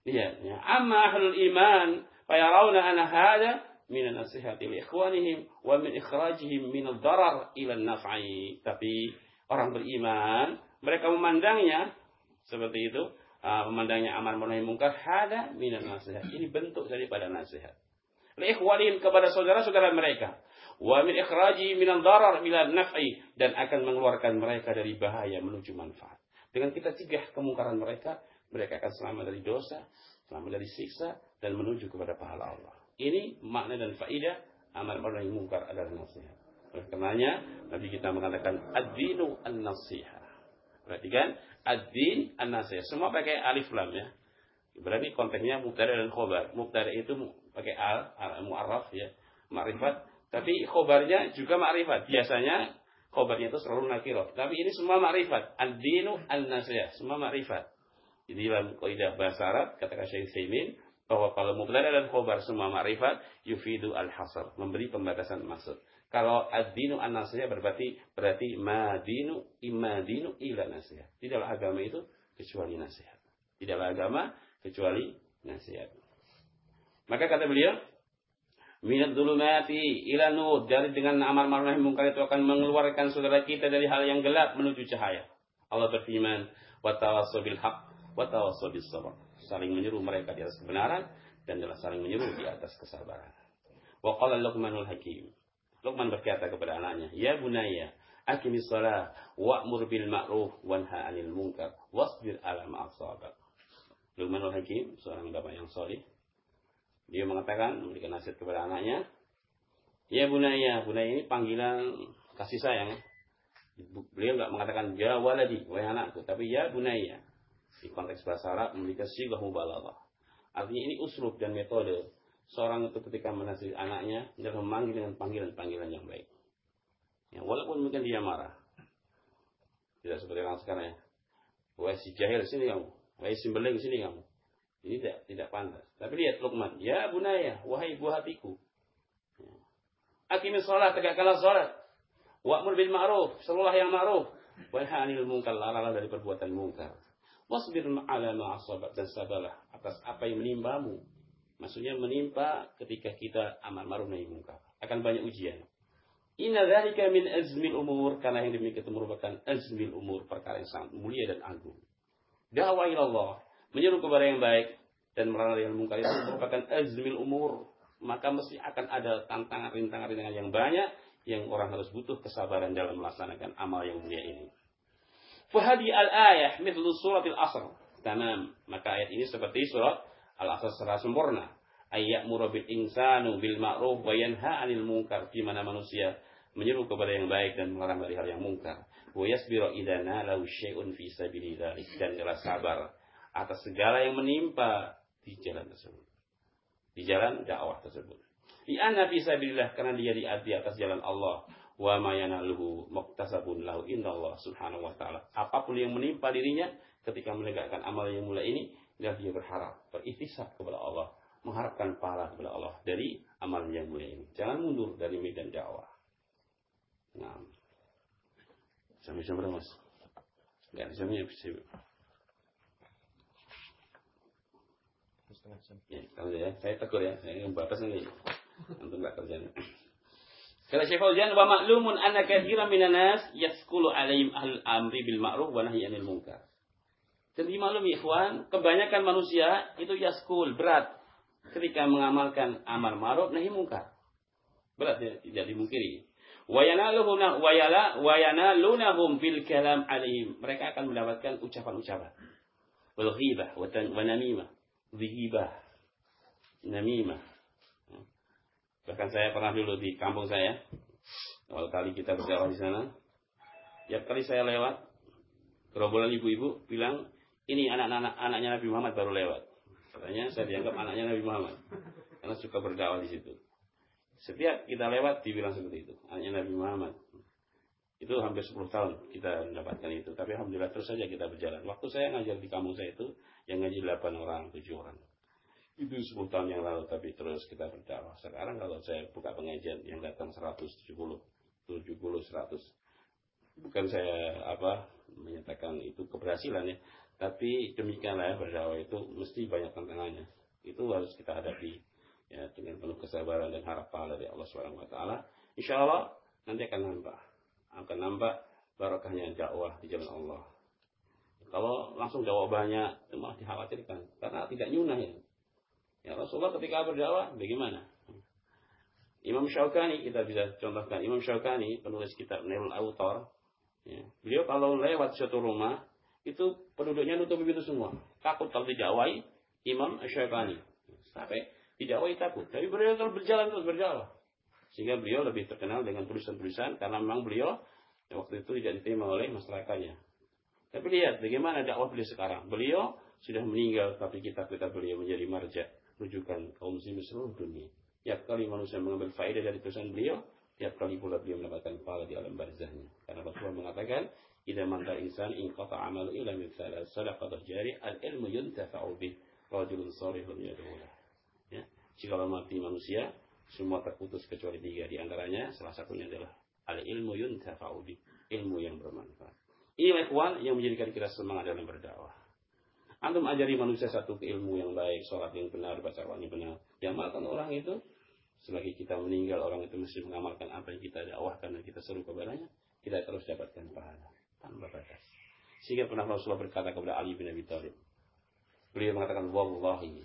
Lihat, ya. Amma ahlul iman fayarawna anna hadha min an-nasihati li ikhwanihim wa min ikhrajihim min ad-darar ila an-naf'i. Tapi orang beriman, mereka memandangnya seperti itu, uh, memandangnya amar ma'ruf nahi munkar hada min an-nasihat. Ini bentuk daripada nasihat. Li ikhwanihim kepada saudara-saudara mereka. Wa min ikhrajihim min ad-darar ila an-naf'i, dan akan mengeluarkan mereka dari bahaya menuju manfaat. Dengan kita cegah kemungkaran mereka, mereka akan selamat dari dosa, selamat dari siksa, dan menuju kepada pahala Allah. Ini makna dan faidah amar ma'ruf nahi munkar adalah nasihat. Oleh karenanya Nabi kita mengatakan ad-dinu an-nasihah. Perhatikan, ad-din an-nasihah. Semua pakai alif lam ya. Berarti konteksnya mubtada dan khobar. Mubtada itu pakai al, al mu'arraf ya, ma'rifat. Tapi khobarnya juga ma'rifat. Biasanya khobarnya itu selalu nakirah. Tapi ini semua ma'rifat. Ad-dinu an-nasihah. Semua ma'rifat. Jadi dalam kaidah bahasa Arab, katakan Syekh Utsaimin, bahwa kalau mubtada dan khobar semua ma'rifat, yufidu al-hasr, memberi pembatasan maksud. Kalau ad-dinu an-nasihah berarti berarti madinu imadinu ila nasihat. Tidaklah agama itu kecuali nasihat. Tidaklah agama kecuali nasihat. Maka kata beliau, minad dzulumati ila nur, dari dengan amar ma'ruf nahi munkar itu akan mengeluarkan saudara kita dari hal yang gelap menuju cahaya. Allah berfirman, wa tawassaw bil haqq wa tawassaw bis sabr. Saling menyeru mereka di atas kebenaran dan adalah saling menyeru di atas kesabaran. Wa qala Luqmanul Hakim. Luqman berkata kepada anaknya, "Ya bunayya, aqimis shalah wa'mur bil ma'ruf wanha 'anil munkar wasbir 'ala ma asabak." Luqmanul Hakim, seorang bapak yang saleh, dia mengatakan, memberikan nasihat kepada anaknya, "Ya bunayya." Bunayya ini panggilan kasih sayang. Beliau enggak mengatakan ya waladi, wahai anakku, tapi ya bunayya. Di konteks bahasa Arab memberikan sighah mubalaghah. Artinya ini uslub dan metode seorang itu ketika menasihati anaknya, dia memanggil dengan panggilan-panggilan yang baik. Ya, walaupun mungkin dia marah. Tidak seperti orang sekarang ya. Wahai si jahil sini kamu, wahai si beling sini kamu. Ini tidak tidak pantas. Tapi lihat Luqman, ya bunaya, wahai buah hatiku. Ya. Aqimis shalah, tegakkanlah salat. Wa'mur bil ma'ruf, serulah yang ma'ruf. Wanha 'anil munkar, laranglah dari perbuatan mungkar. Wasbir 'ala ma asabak, dan sabarlah atas apa yang menimpamu. Maksudnya menimpa ketika kita amar ma'ruf nahi munkar. Akan banyak ujian. Inna dzalika min azmil umur, karena yang demikian itu merupakan azmil umur, perkara yang sangat mulia dan agung. Dakwah ila Allah, menyeru kepada yang baik dan melarang dari yang munkar itu merupakan azmil umur, maka mesti akan ada tantangan rintangan-rintangan yang banyak yang orang harus butuh kesabaran dalam melaksanakan amal yang mulia ini. Fahadi al-ayah mithlu suratil asr. Tamam. Maka ayat ini seperti surat Al-Asr secara sempurna. Ayya'muru bil insanu bil ma'ruf wa yanha 'anil munkar, di mana manusia menyeru kepada yang baik dan melarang dari hal yang mungkar. Wa yasbiru idza nalahu syai'un fi sabilillah, dan dia sabar atas segala yang menimpa di jalan tersebut. Di jalan dakwah tersebut. Di anna fi sabilillah, karena dia di atas jalan Allah. Wa ma yanaluhu muktasabun lahu indallah subhanahu wa ta'ala. Apapun yang menimpa dirinya ketika menegakkan amal yang mulia ini, dia berharap, berikhtisab kepada Allah, mengharapkan pahala kepada Allah dari amal yang mulia ini. Jangan mundur dari medan dakwah. Nah, sampai jam berapa mas? Enggak, jamnya bisa. Ya, kalau ya, saya tegur ya, saya membatas nanti untuk enggak kerjanya. Kata Syekh Fauzan, wa ma'lumun anna katsiran minan nas yaskulu 'alaihim ahlul amri bil ma'ruf wa nahyi 'anil munkar. Dan dimaklumi ikhwan, kebanyakan manusia itu yaskul, berat ketika mengamalkan amar ma'ruf nahi munkar. Berat ya, tidak dimungkiri. Wa yanaluhum wa yala wa yanalunahum bil kalam 'alaihim. Mereka akan mendapatkan ucapan-ucapan. Wal ghibah wa namimah. Ghibah, namimah. Bahkan saya pernah dulu di kampung saya, awal kali kita berdakwah di sana, tiap kali saya lewat, gerombolan ibu-ibu bilang, ini anak-anak anaknya Nabi Muhammad baru lewat. Katanya saya dianggap anaknya Nabi Muhammad, karena suka berdakwah di situ. Setiap kita lewat dibilang seperti itu, anaknya Nabi Muhammad. Itu hampir sepuluh tahun kita mendapatkan itu, tapi alhamdulillah terus saja kita berjalan. Waktu saya ngajar di kampung saya itu, yang ngaji delapan orang, tujuh orang. Itu sepuluh tahun yang lalu, tapi terus kita berdakwah. Sekarang kalau saya buka pengajian yang datang seratus tujuh puluh, tujuh puluh, seratus. Bukan saya apa menyatakan itu keberhasilan ya, Tapi demikianlah ya, berdakwah itu mesti banyak tantangannya. Itu harus kita hadapi ya dengan penuh kesabaran dan harap pahala dari Allah Subhanahu wa taala. Insyaallah nanti akan nambah. Akan nambah barakahnya dakwah di jalan Allah. Kalau langsung dakwah banyak, itu malah dikhawatirkan karena tidak nyunah ya. Ya Rasulullah ketika berdakwah bagaimana? Imam Syaukani kita bisa contohkan. Imam Syaukani penulis kitab Nailul Autar. Ya, beliau kalau lewat suatu rumah itu penduduknya nutup pintu semua. Takut kalau didakwai Imam Syaukani. Sampai didakwai takut. Tapi beliau terus berjalan terus berjalan. Sehingga beliau lebih terkenal dengan tulisan-tulisan karena memang beliau waktu itu tidak diterima oleh masyarakatnya. Tapi lihat bagaimana dakwah beliau sekarang. Beliau sudah meninggal tapi kitab-kitab beliau menjadi marja rujukan kaum muslimin seluruh dunia. Tiap kali manusia mengambil faedah dari tulisan beliau, tiap kali pula beliau mendapatkan pahala di alam barzahnya. Karena Rasulullah mengatakan, "Idza manta insan in qata amalu illa min thalath, sadaqah jari, al-ilmu yuntafa'u bih, rajulun shalihun yad'u lahu." Ya, jika mati manusia, semua terputus kecuali tiga di antaranya, salah satunya adalah al-ilmu yuntafa'u bih, ilmu yang bermanfaat. Ini ikhwan yang menjadikan kita semangat dalam berdakwah. Antum ajari manusia satu keilmu yang baik, sholat yang benar, baca Al-Quran yang benar. Diamalkan orang itu, selagi kita meninggal, orang itu mesti mengamalkan apa yang kita dakwahkan dan kita seru kepadanya, kita terus dapatkan pahala tanpa batas. Sehingga pernah Rasulullah berkata kepada Ali bin Abi Thalib, beliau mengatakan, "Wallahi,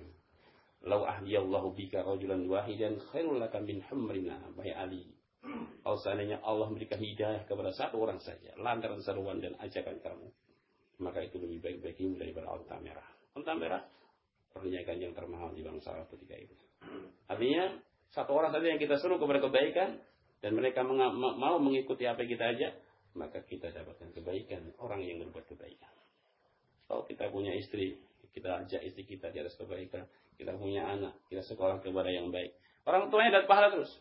lau ahdiyallahu bika rajulan wahidan khairul laka min humrina." Wahai Ali, kalau seandainya Allah memberikan hidayah kepada satu orang saja, lantaran seruan dan ajakan kamu, maka itu lebih baik bagimu daripada unta merah. Unta merah perniagaan yang termahal di bangsa Arab ketika itu. Artinya satu orang saja yang kita suruh kepada kebaikan dan mereka mau mengikuti apa yang kita ajak, maka kita dapatkan kebaikan orang yang berbuat kebaikan. Kalau kita punya istri, kita ajak istri kita di atas kebaikan. Kita punya anak, kita sekolah kepada yang baik. Orang tuanya dapat pahala terus.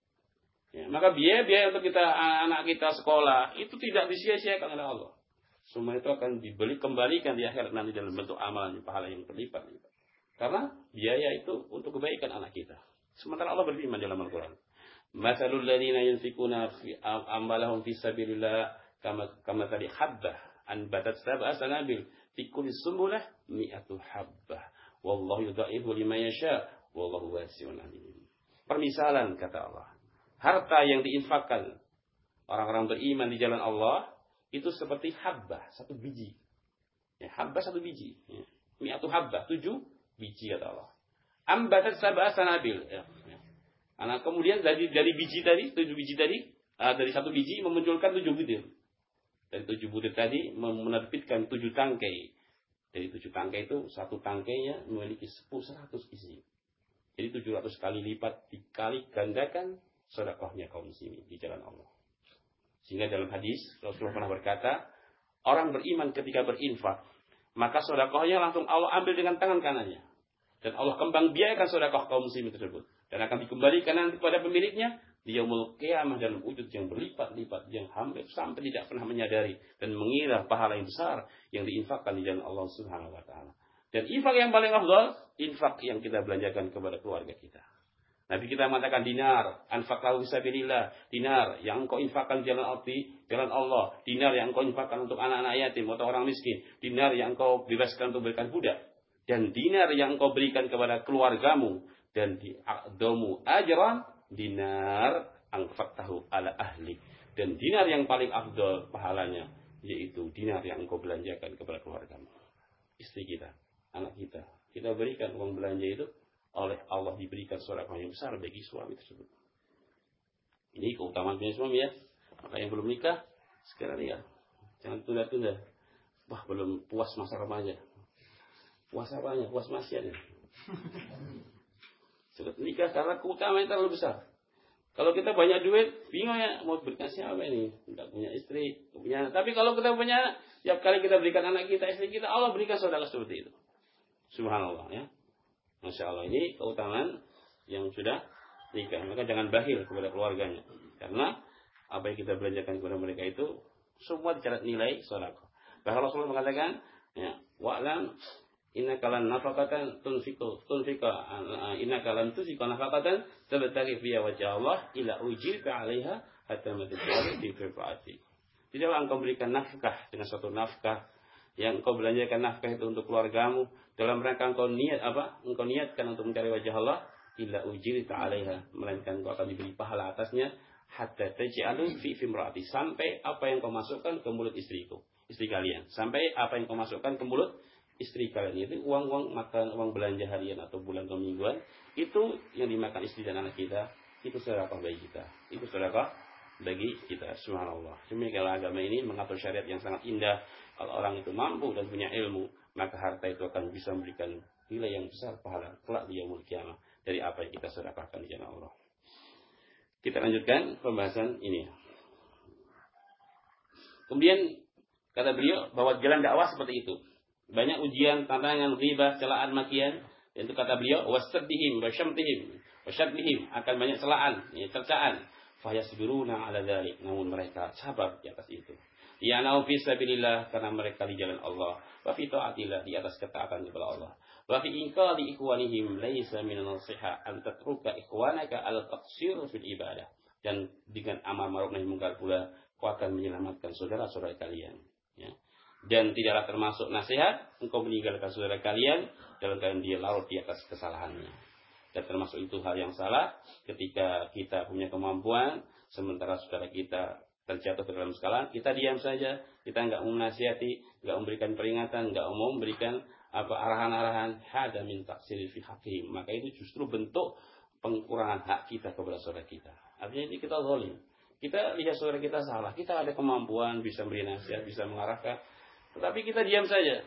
Ya, maka biaya-biaya untuk kita anak kita sekolah itu tidak disia-siakan oleh Allah. Semua itu akan dibeli kembalikan di akhirat nanti dalam bentuk amalan pahala yang berlipat-lipat. Karena biaya itu untuk kebaikan anak kita. Sementara Allah berfirman dalam Al-Quran, "Matsalul ladzina yunfikuna amwalahum fi sabilillah kama kama tali habbah anbatat sab'a sanabil fi kulli sumbulah mi'atu habbah wallahu yudha'ifu liman yasha wallahu wasi'un 'alim." Permisalan kata Allah, harta yang diinfakkan orang-orang beriman di jalan Allah itu seperti habbah, satu biji. Ya, habbah satu biji. Ya. Mi'atu habbah, tujuh biji kata Allah. Ambatat sab'a sanabil. Ya. Ya. Nah, kemudian dari dari biji tadi, tujuh biji tadi, uh, dari satu biji memunculkan tujuh butir. Dan tujuh butir tadi menerbitkan tujuh tangkai. Dari tujuh tangkai itu, satu tangkainya memiliki sepuluh seratus isi. Jadi tujuh ratus kali lipat dikali gandakan sedekahnya kaum muslimin di jalan Allah. Sehingga dalam hadis Rasulullah pernah berkata, orang beriman ketika berinfak, maka sedekahnya langsung Allah ambil dengan tangan kanannya. Dan Allah kembang biayakan sedekah kaum muslimin tersebut. Dan akan dikembalikan nanti kepada pemiliknya di yaumul qiyamah dalam wujud yang berlipat-lipat, yang hampir sampai tidak pernah menyadari dan mengira pahala yang besar yang diinfakkan di jalan Allah Subhanahu wa taala. Dan infak yang paling afdal, infak yang kita belanjakan kepada keluarga kita. Nabi kita mengatakan dinar, anfaqlahu fisabilillah, dinar yang engkau infakkan jalan arti, jalan Allah, dinar yang engkau infakkan untuk anak-anak yatim atau orang miskin, dinar yang engkau bebaskan untuk berikan budak, dan dinar yang engkau berikan kepada keluargamu, dan di'aqdamu ajran, dinar anfaqtahu ala ahli, dan dinar yang paling afdal pahalanya yaitu dinar yang engkau belanjakan kepada keluargamu, istri kita, anak kita, kita berikan uang belanja itu oleh Allah diberikan sedekah yang besar bagi suami tersebut. Ini keutamaan punya suami ya. Maka yang belum nikah sekarang ya, jangan tunda-tunda. Wah belum puas masa remaja. Puas apanya? Puas maksiatnya. Sudah nikah karena keutamaan yang terlalu besar. Kalau kita banyak duit, bingung ya mau berikan siapa ini? Tidak punya istri, punya anak. Tapi kalau kita punya, setiap kali kita berikan anak kita, istri kita, Allah berikan sedekah seperti itu. Subhanallah ya. Masya Allah, ini keutamaan yang sudah nikah. Maka jangan bakhil kepada keluarganya. Karena apa yang kita belanjakan kepada mereka itu semua dicatat nilai sedekah. Bahkan Rasulullah mengatakan, ya, wa'lam innaka lan nafaqatan tunfiqu tunfiqa innaka lan tunfiqa nafaqatan tabtaghi fiha wajha Allah ila ujirka 'alaiha hatta matujari fi firqati. Tidaklah engkau memberikan nafkah dengan suatu nafkah yang engkau belanjakan nafkah itu untuk keluargamu dalam rangka engkau niat apa? Engkau niatkan untuk mencari wajah Allah, illa ujirta 'alaiha, melainkan engkau akan diberi pahala atasnya, hatta taj'alu fi fimraati, sampai apa yang kau masukkan ke mulut istriku, istri kalian. Sampai apa yang kau masukkan ke mulut istri kalian, itu uang-uang makan, uang belanja harian atau bulan atau mingguan, itu yang dimakan istri dan anak kita, itu sedekah bagi kita. Itu sedekah bagi kita. Subhanallah. Demikianlah agama ini mengatur syariat yang sangat indah. Kalau orang itu mampu dan punya ilmu, maka harta itu akan bisa memberikan nilai yang besar pahala kelak di yaumul qiyamah dari apa yang kita sedekahkan di jalan Allah. Kita lanjutkan pembahasan ini. Kemudian kata beliau bahwa jalan dakwah seperti itu. Banyak ujian, tantangan, ghibah, celaan, makian. Itu kata beliau, wasabbihim, wasyamtihim, wasyadbihim, akan banyak celaan, ya, cercaan. Fayasbiruna ala dzalik, namun mereka sabar di atas itu. Ya nau fi sabilillah, karena mereka di jalan Allah. Wa fi taatillah, di atas ketaatan kepada Allah. Wa fi inqali ikhwanihim laisa min an-nasiha an tatruka ikhwanaka ala taqsir fil ibadah. Dan dengan amar ma'ruf nahi munkar pula kau akan menyelamatkan saudara-saudara kalian, ya. Dan tidaklah termasuk nasihat engkau meninggalkan saudara kalian dalam keadaan dia larut di atas kesalahannya. Dan termasuk itu hal yang salah ketika kita punya kemampuan sementara saudara kita terjatuh ke dalam kesalahan, kita diam saja, kita enggak mau menasihati, enggak memberikan peringatan, enggak mau memberikan apa arahan-arahan, hada min taqsir fi haqqihim, maka itu justru bentuk pengurangan hak kita kepada saudara kita. Artinya ini kita zalim. Kita lihat saudara kita salah, kita ada kemampuan bisa beri nasihat, bisa mengarahkan, tetapi kita diam saja.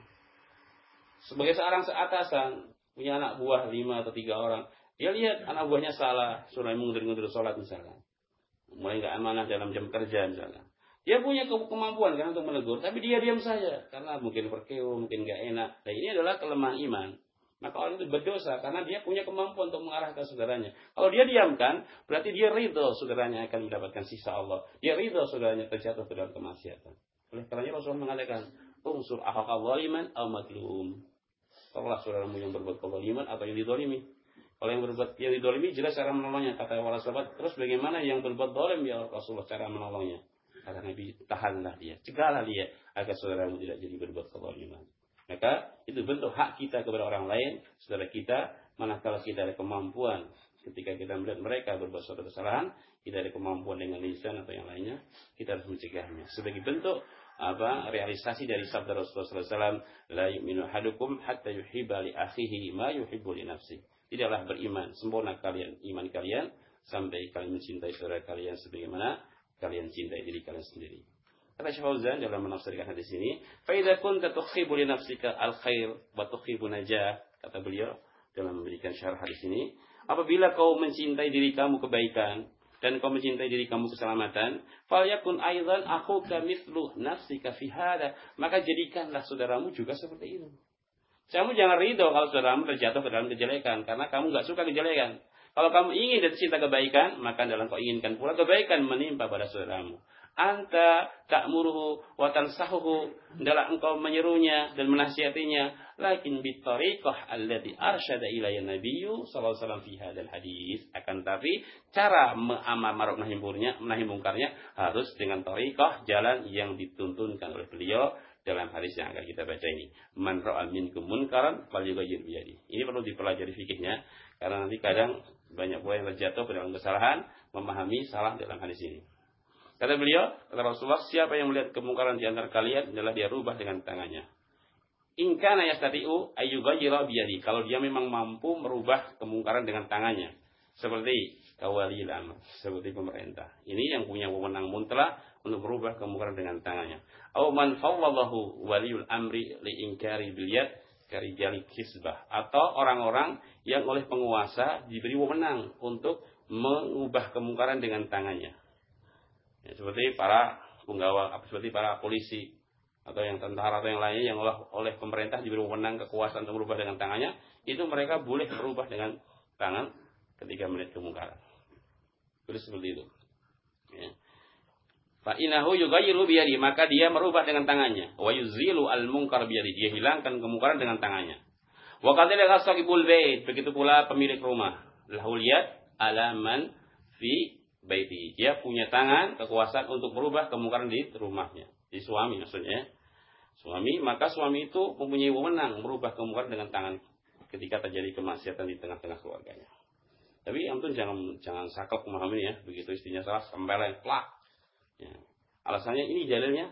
Sebagai seorang seatasan, punya anak buah lima atau tiga orang, dia lihat anak buahnya salah, suruh mundur-mundur sholat misalnya, mulai nggak amanah dalam jam kerja misalnya. Dia punya kemampuan kan untuk menegur, tapi dia diam saja karena mungkin perkeo, mungkin nggak enak. Dan ini adalah kelemahan iman. Maka orang itu berdosa karena dia punya kemampuan untuk mengarahkan saudaranya. Kalau dia diamkan, berarti dia ridho saudaranya akan mendapatkan sisa Allah. Dia ridho saudaranya terjatuh ke dalam kemaksiatan. Oleh karenanya Rasulullah mengatakan, unsur akhaka zaliman aw madlum. Tolonglah saudaramu yang berbuat kezaliman atau yang dizalimi. Kalau yang berbuat yang dizalimi jelas cara menolongnya, kata para sahabat. Terus bagaimana yang berbuat zalim ya Rasulullah cara menolongnya? Kata Nabi, tahanlah dia, cegahlah dia agar saudaramu tidak jadi berbuat kezaliman. Maka itu bentuk hak kita kepada orang lain, saudara kita, manakala kita ada kemampuan ketika kita melihat mereka berbuat suatu kesalahan, kita ada kemampuan dengan lisan atau yang lainnya, kita harus mencegahnya. Sebagai bentuk apa realisasi dari sabda Rasulullah sallallahu alaihi wasallam, la yu'minu ahadukum hatta yuhibba li akhihi ma yuhibbu li nafsihi. Tidaklah beriman sempurna kalian iman kalian sampai kalian mencintai saudara kalian sebagaimana kalian cintai diri kalian sendiri. Kata Syekh Fauzan dalam menafsirkan hadis ini, fa idza kunta tuhibbu li nafsika al-khair wa tuhibbu najah, kata beliau dalam memberikan syarah hadis ini, apabila kau mencintai diri kamu kebaikan dan kau mencintai diri kamu keselamatan, falyakun aidzan akhuka mithlu nafsika fi hada, maka jadikanlah saudaramu juga seperti itu. Kamu jangan ridho kalau saudaramu terjatuh ke dalam kejelekan karena kamu enggak suka kejelekan. Kalau kamu ingin dan cinta kebaikan, maka dalam kau inginkan pula kebaikan menimpa pada saudaramu. Anta ta'muruhu wa tansahuhu, hendaklah engkau menyerunya dan menasihatinya, lakin bitariqah allati arsyada ilayya nabiyyu sallallahu alaihi wasallam fi hadzal hadis. Akan tapi cara amar ma'ruf nahi mungkarnya harus dengan tariqah, jalan yang dituntunkan oleh beliau dalam hadis yang akan kita baca ini. Man ra'a minkum munkaran falyughayyir bi yadihi. Ini perlu dipelajari fikihnya karena nanti kadang banyak pula yang terjatuh ke dalam kesalahan memahami salah dalam hadis ini. Kata beliau, kata Rasulullah, siapa yang melihat kemungkaran di antara kalian adalah dia rubah dengan tangannya. In kana yastati'u ayyughayyira bi yadihi. Kalau dia memang mampu merubah kemungkaran dengan tangannya. Seperti kawalil amr, seperti pemerintah. Ini yang punya wewenang mutlak untuk merubah kemungkaran dengan tangannya. Aw man fawwalahu waliyul amri li inkari bil yad karijali kisbah, atau orang-orang yang oleh penguasa diberi wewenang untuk mengubah kemungkaran dengan tangannya. Ya, seperti para penggawa, seperti para polisi atau yang tentara atau yang lainnya yang oleh, oleh pemerintah diberi wewenang kekuasaan untuk merubah dengan tangannya, itu mereka boleh merubah dengan tangan ketika melihat kemungkaran. Terus seperti itu. Ya. Fa innahu yughayyiru bi yadihi, maka dia merubah dengan tangannya. Wa yuzilu al-munkar bi yadihi, dia hilangkan kemungkaran dengan tangannya. Wa qadzalika sahibul bait, begitu pula pemilik rumah. Lahul yad ala man fi baiti, dia punya tangan kekuasaan untuk merubah kemungkaran di rumahnya, di suami maksudnya. suami, maka suami itu mempunyai wewenang merubah kemungkaran dengan tangan ketika terjadi kemaksiatan di tengah-tengah keluarganya. Tapi antum jangan jangan saklek memahami ya, begitu istrinya salah sempeleng plak. Ya. Alasannya ini dalilnya.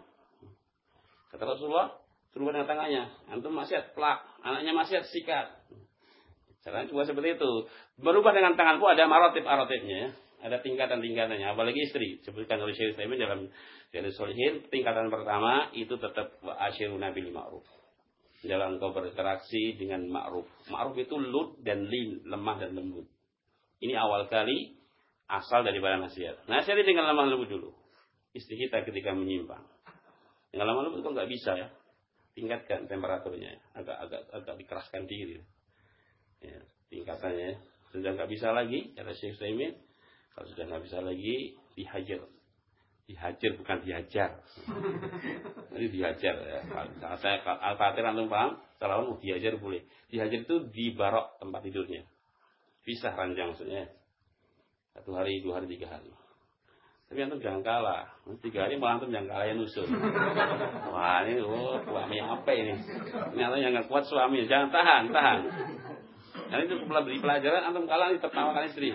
Kata Rasulullah, suruh dengan tangannya. Antum maksiat plak, anaknya maksiat sikat. Caranya cuma seperti itu. Berubah dengan tangan pun ada marotip-marotipnya ya. Ada tingkatan-tingkatannya. Apalagi istri. Sebutkan oleh Syekh Utsaimin dalam Riyadhus Shalihin, tingkatan pertama itu tetap wa asyiruna bil ma'ruf. Dalam kau berinteraksi dengan ma'ruf. Ma'ruf itu lut dan lin, lemah dan lembut. Ini awal kali asal daripada nasihat. Nasihat dengan lemah lembut dulu. Istri kita ketika menyimpang. Dengan lemah lembut kok nggak bisa ya. Tingkatkan temperaturnya. Agak-agak agak dikeraskan diri. Ya, tingkatannya. Sudah nggak bisa lagi, kata Syekh Utsaimin. Kalau sudah nggak bisa lagi, dihajar. Dihajar bukan dihajar. Ini dihajar ya. Kalau saya Al-Fatihah antum paham? Kalau dihajar boleh. Dihajar itu di barok tempat tidurnya. Pisah ranjang maksudnya. Satu hari, dua hari, tiga hari. Tapi antum jangan kalah. Tiga hari malah antum jangan kalah yang nusul. Wah ini oh, suami apa ini? Ini antum yang nggak kuat suami. Jangan tahan, tahan. Nah itu setelah beri pelajaran antum kalah ditertawakan istri.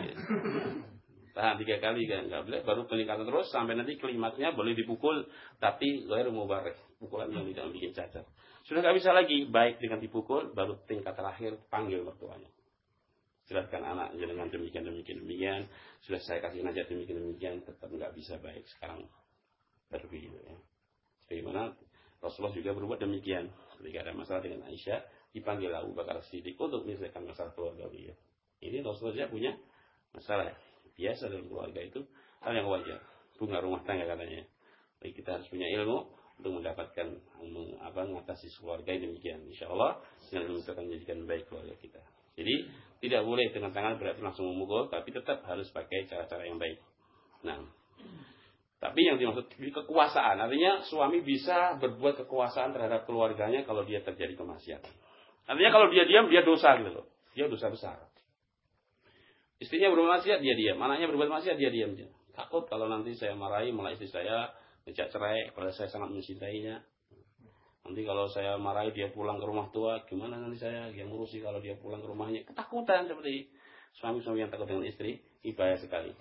Tahan tiga kali kan nggak boleh. Baru peningkatan terus sampai nanti klimaksnya boleh dipukul. Tapi ghair mubarek. Pukulan yang tidak bikin cacat. Sudah nggak bisa lagi. Baik dengan dipukul. Baru tingkat terakhir panggil mertuanya. Jelaskan anak dengan demikian demikian demikian. Sudah saya kasih nasihat demikian demikian, tetap nggak bisa baik sekarang pergi gitu ya. Bagaimana Rasulullah juga berbuat demikian ketika ada masalah dengan Aisyah, dipanggil Abu Bakar Siddiq untuk menyelesaikan masalah keluarga beliau. Ini Rasulullah juga punya masalah biasa dalam keluarga itu hal yang wajar. Bunga rumah tangga katanya. Jadi kita harus punya ilmu untuk mendapatkan apa mengatasi keluarga yang demikian. Insya Allah dengan ilmu kita akan menjadikan baik keluarga kita. Jadi tidak boleh dengan tangan berarti langsung memukul, tapi tetap harus pakai cara-cara yang baik. Nah, tapi yang dimaksud kekuasaan, artinya suami bisa berbuat kekuasaan terhadap keluarganya kalau dia terjadi kemaksiatan. Artinya kalau dia diam, dia dosa gitu loh. Dia dosa besar. Istrinya berbuat maksiat, dia diam. Anaknya berbuat maksiat, dia diam. Takut kalau nanti saya marahi malah istri saya ngejak cerai, padahal saya sangat mencintainya. Nanti kalau saya marahi dia pulang ke rumah tua, gimana nanti saya yang ngurusi kalau dia pulang ke rumahnya? Ketakutan seperti suami-suami yang takut dengan istri, ini bahaya sekali.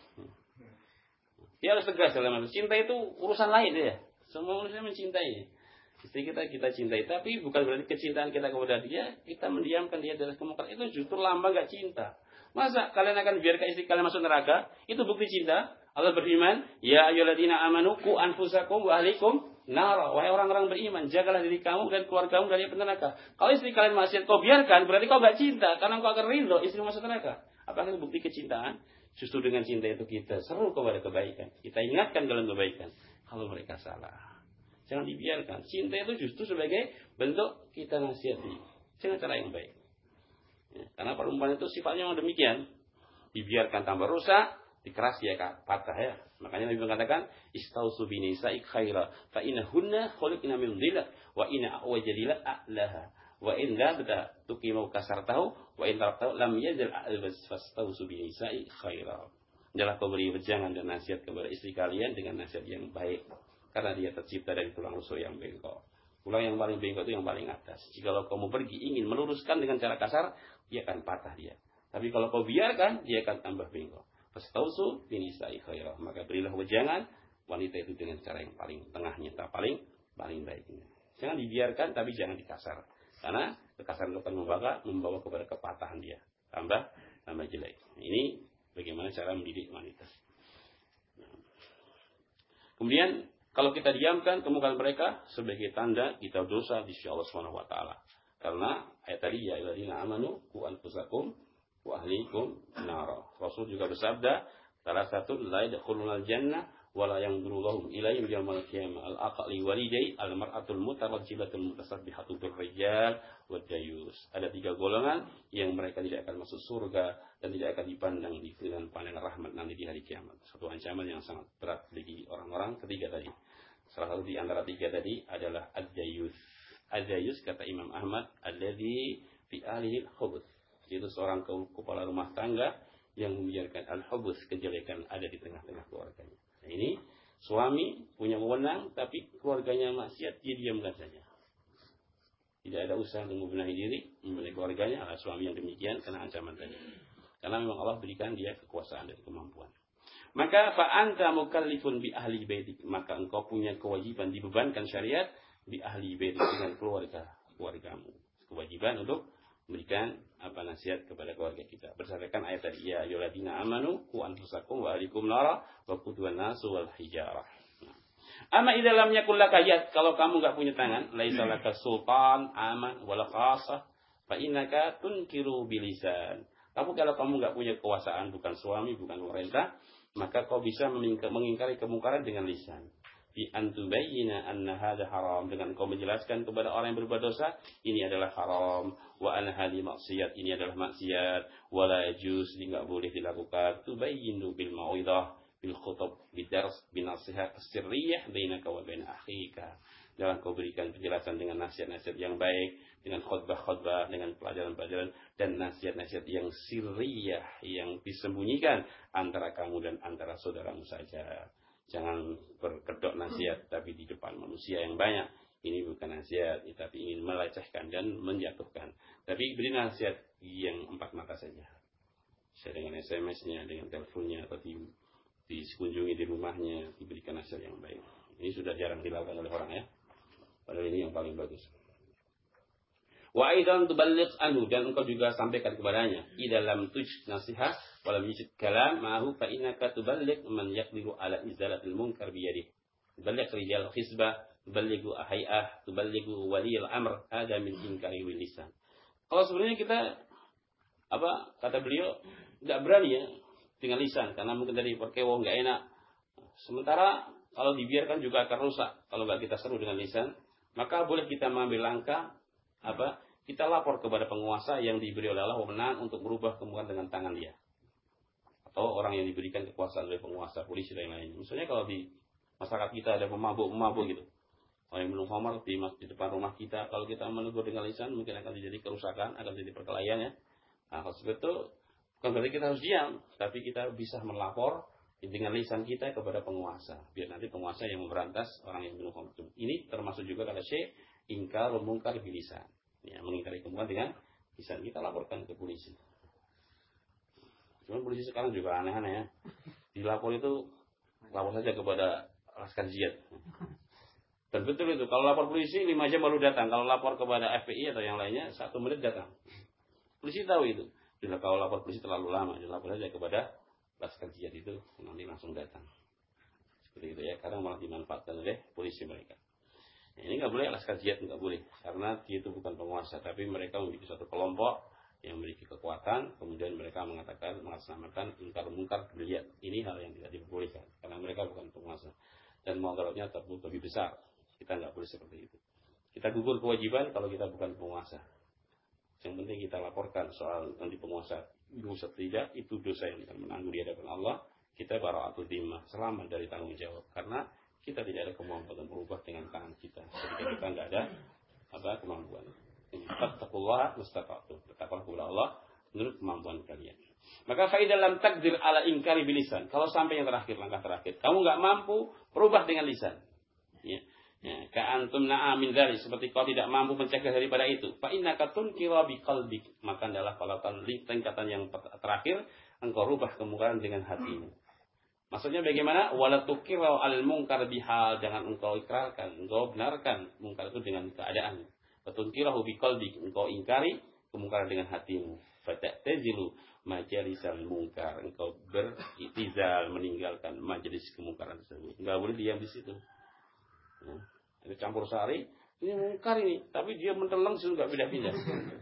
Dia harus tegas dalam hal cinta itu urusan lain ya. Semua manusia mencintai. Istri kita kita cintai, tapi bukan berarti kecintaan kita kepada dia, kita mendiamkan dia dari kemungkaran. Itu justru lambang gak cinta. Masa kalian akan biarkan istri kalian masuk neraka? Itu bukti cinta. Allah berfirman, ya ayyuhalladzina amanu qu anfusakum wa ahlikum nara. Wahai orang-orang beriman, jagalah diri kamu dan keluargamu dari api neraka. Kalau istri kalian maksiat kau biarkan, berarti kau gak cinta, karena kau akan ridho istri masuk neraka. Apakah itu bukti kecintaan? Justru dengan cinta itu kita seru kepada kebaikan. Kita ingatkan dalam kebaikan. Kalau mereka salah, jangan dibiarkan. Cinta itu justru sebagai bentuk kita nasihati dengan cara yang baik. Ya, karena perempuan itu sifatnya memang demikian. Dibiarkan tambah rusak, dikeras dia patah ya. Makanya Nabi mengatakan istausu binisa'i khaira fa innahunna khuliqna min dhillah wa inna awjadila a'laha wa in la bada tuqimu kasartahu wa in taratahu lam yazal albas fastausu binisa'i khaira. Adalah kau beri wejangan dan nasihat kepada istri kalian dengan nasihat yang baik karena dia tercipta dari tulang rusuk yang bengkok. Tulang yang paling bengkok itu yang paling atas. Jikalau kamu pergi ingin meluruskan dengan cara kasar, dia akan patah dia. Tapi kalau kau biarkan, dia akan tambah bengkok. Fastausu binisa'i khairah. Maka berilah wejangan wanita itu dengan cara yang paling tengahnya, tak paling paling baiknya. Jangan dibiarkan, tapi jangan dikasar. Karena kekasaran itu akan membawa, membawa kepada kepatahan dia. Tambah, tambah jelek. Ini bagaimana cara mendidik wanita. Nah. Kemudian, kalau kita diamkan kemungkaran mereka sebagai tanda kita dosa di sisi Allah Subhanahu wa taala. Karena ayat tadi ya ayyuhalladzina amanu qu anfusakum wa ahlikum nara. Rasul juga bersabda, salah satu la yadkhulunal jannah wa la yanzurullahu ilaihim yaumal qiyamah al-aqli walidai al-mar'atul mutarajjilatul mutasabbihatu birrijal wa dayus. Ada tiga golongan yang mereka tidak akan masuk surga dan tidak akan dipandang dengan pandangan rahmat nanti di hari kiamat. Satu ancaman yang sangat berat bagi orang-orang ketiga tadi. Salah satu di antara tiga tadi adalah ad-dayus. Ad-dayus kata Imam Ahmad alladzi fi ahlihi al-khubuth. Itu seorang kepala rumah tangga yang membiarkan al-hubus, kejelekan ada di tengah-tengah keluarganya. Nah, ini suami punya wewenang tapi keluarganya maksiat, dia diamkan saja. tidak ada usaha untuk membenahi diri, membenahi keluarganya, adalah suami yang demikian kena ancaman tadi. Karena memang Allah berikan dia kekuasaan dan kemampuan. Maka fa anta mukallifun bi ahli baitik, maka engkau punya kewajiban dibebankan syariat bi ahli baitik, dengan keluarga keluargamu. Kewajiban untuk memberikan apa nasihat kepada keluarga kita. Berdasarkan ayat tadi, ya ayyuhalladzina amanu qu anfusakum wa ahlikum nara wa quduwan nasu wal hijarah. Amma idza lam yakul laka yad, kalau kamu enggak punya tangan, laisa laka sultan aman wala khasah, fa innaka tunkiru bilisan. Tapi kalau kamu enggak punya kekuasaan, bukan suami, bukan pemerintah, maka kau bisa mengingkari kemungkaran dengan lisan. Bi antubayyina anna hadza haram, dengan kau menjelaskan kepada orang yang berbuat dosa, ini adalah haram, wa anna hadhi maksiat, ini adalah maksiat, wala yajuz, enggak boleh dilakukan. Tubayyinu bil mau'izah, bil khutub, bidars, binasihat sirriyah bainaka wa bain akhika. Jangan kau berikan penjelasan dengan nasihat-nasihat yang baik, dengan khutbah-khutbah, dengan pelajaran-pelajaran dan nasihat-nasihat yang sirriyah, yang disembunyikan antara kamu dan antara saudaramu saja. Jangan berkedok nasihat tapi di depan manusia yang banyak. Ini bukan nasihat, tapi ingin melecehkan dan menjatuhkan. Tapi beri nasihat yang empat mata saja. Saya dengan S M S-nya, dengan teleponnya, atau di dikunjungi di rumahnya, diberikan nasihat yang baik. Ini sudah jarang dilakukan oleh orang ya. Padahal ini yang paling bagus. Wa aidan tuballigh anhu, dan engkau juga sampaikan kepadanya. Idza lam tuj nasihat wa lam yajid kalam ma'hu fa innaka tuballigh man yaqdiru ala izalatil munkar bi yadihi. Tuballigh rijal hisbah, tuballighu ahayah, tuballighu waliyul amr, hada min inkari bil lisan. Kalau sebenarnya kita apa kata beliau enggak berani ya dengan lisan, karena mungkin dari perkewo nggak enak. Sementara kalau dibiarkan juga akan rusak kalau nggak kita seru dengan lisan. Maka boleh kita mengambil langkah apa? Kita lapor kepada penguasa yang diberi oleh Allah wewenang untuk merubah kemungkaran dengan tangan dia, atau orang yang diberikan kekuasaan oleh penguasa, polisi dan lain-lain. Misalnya kalau di masyarakat kita ada pemabuk-pemabuk gitu, orang yang minum khamar di, di depan rumah kita, kalau kita menegur dengan lisan mungkin akan terjadi kerusakan, akan terjadi perkelahian ya. Nah, kalau seperti itu bukan berarti kita harus diam, tapi kita bisa melapor dengan lisan kita kepada penguasa, biar nanti penguasa yang memberantas orang yang minum khamr. Ini termasuk juga kata Syekh ingkar mungkar bil lisan, ya, mengingkari kemungkaran dengan lisan. Kita laporkan ke polisi. Cuma polisi sekarang juga aneh-aneh ya. Dilapor itu lapor saja kepada Laskar Jihad. Dan betul itu, kalau lapor polisi lima jam baru datang. Kalau lapor kepada F P I atau yang lainnya satu menit datang. Polisi tahu itu. Bila kalau lapor polisi terlalu lama, dilapor saja kepada Laskar Jihad, itu nanti langsung datang. Seperti itu ya, kadang malah dimanfaatkan oleh polisi mereka. Ya, ini nggak boleh, Laskar Jihad nggak boleh, karena dia itu bukan penguasa, tapi mereka memiliki suatu kelompok yang memiliki kekuatan, kemudian mereka mengatakan mengatasnamakan ingkar mungkar biliat. Ini hal yang tidak diperbolehkan, karena mereka bukan penguasa dan mudaratnya lebih besar. Kita nggak boleh seperti itu. Kita gugur kewajiban kalau kita bukan penguasa. Yang penting kita laporkan soal nanti penguasa dosa tidak, itu dosa yang akan menanggung di hadapan Allah. Kita bara'atul dhimmah, selamat dari tanggung jawab, karena kita tidak ada kemampuan untuk berubah dengan tangan kita. Ketika kita nggak ada apa kemampuan. Fattaqullaha mastata'tum, bertakwalah kepada Allah menurut kemampuan kalian. Maka faidah lam takdir ala ingkari bilisan. Kalau sampai yang terakhir, langkah terakhir, kamu nggak mampu berubah dengan lisan. Ya. Ya, ka'antum na'amin dzalik, seperti kau tidak mampu mencegah daripada itu. Fa innaka tunkira biqalbik, maka adalah kalau tingkatan yang terakhir, engkau rubah kemungkaran dengan hatimu. Maksudnya bagaimana? Wala tukira al munkar bihal, jangan engkau ikrarkan, engkau benarkan mungkar itu dengan keadaan. Fa tunkirahu biqalbik, engkau ingkari kemungkaran dengan hatimu. Fa ta'tazilu majalisal munkar, engkau beritizal, meninggalkan majelis kemungkaran tersebut. Enggak boleh diam di situ. Nah, itu campur sari, ini mungkar ini, tapi dia menteleng sudah nggak pindah-pindah.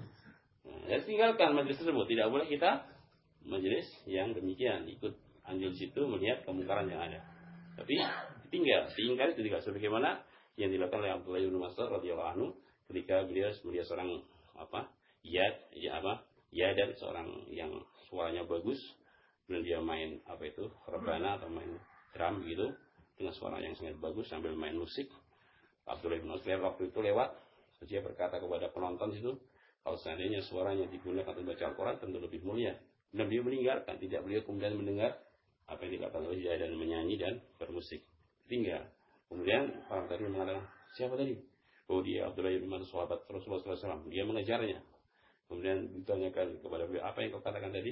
Nah, ya tinggalkan majelis tersebut, tidak boleh kita majelis yang demikian ikut andil situ melihat kemungkaran yang ada. Tapi tinggal, diingkari itu juga sebagaimana yang dilakukan oleh Abdullah bin Mas'ud radhiyallahu anhu ketika beliau melihat seorang apa, ya, ya apa, ya dan seorang yang suaranya bagus, kemudian dia main apa itu rebana atau main drum gitu, dengan suara yang sangat bagus sambil main musik. Abdullah bin Mas'ud waktu itu lewat, dia berkata kepada penonton itu, kalau seandainya suaranya digunakan untuk baca Al-Quran tentu lebih mulia. Dan beliau meninggalkan, tidak beliau kemudian mendengar apa yang dikatakan oleh dia dan menyanyi dan bermusik. Tinggal. Kemudian orang tadi mengatakan, siapa tadi? Oh dia Abdullah bin Mas'ud sahabat Rasulullah sallallahu alaihi wasallam. Dia mengejarnya. Kemudian ditanyakan kepada beliau, apa yang kau katakan tadi?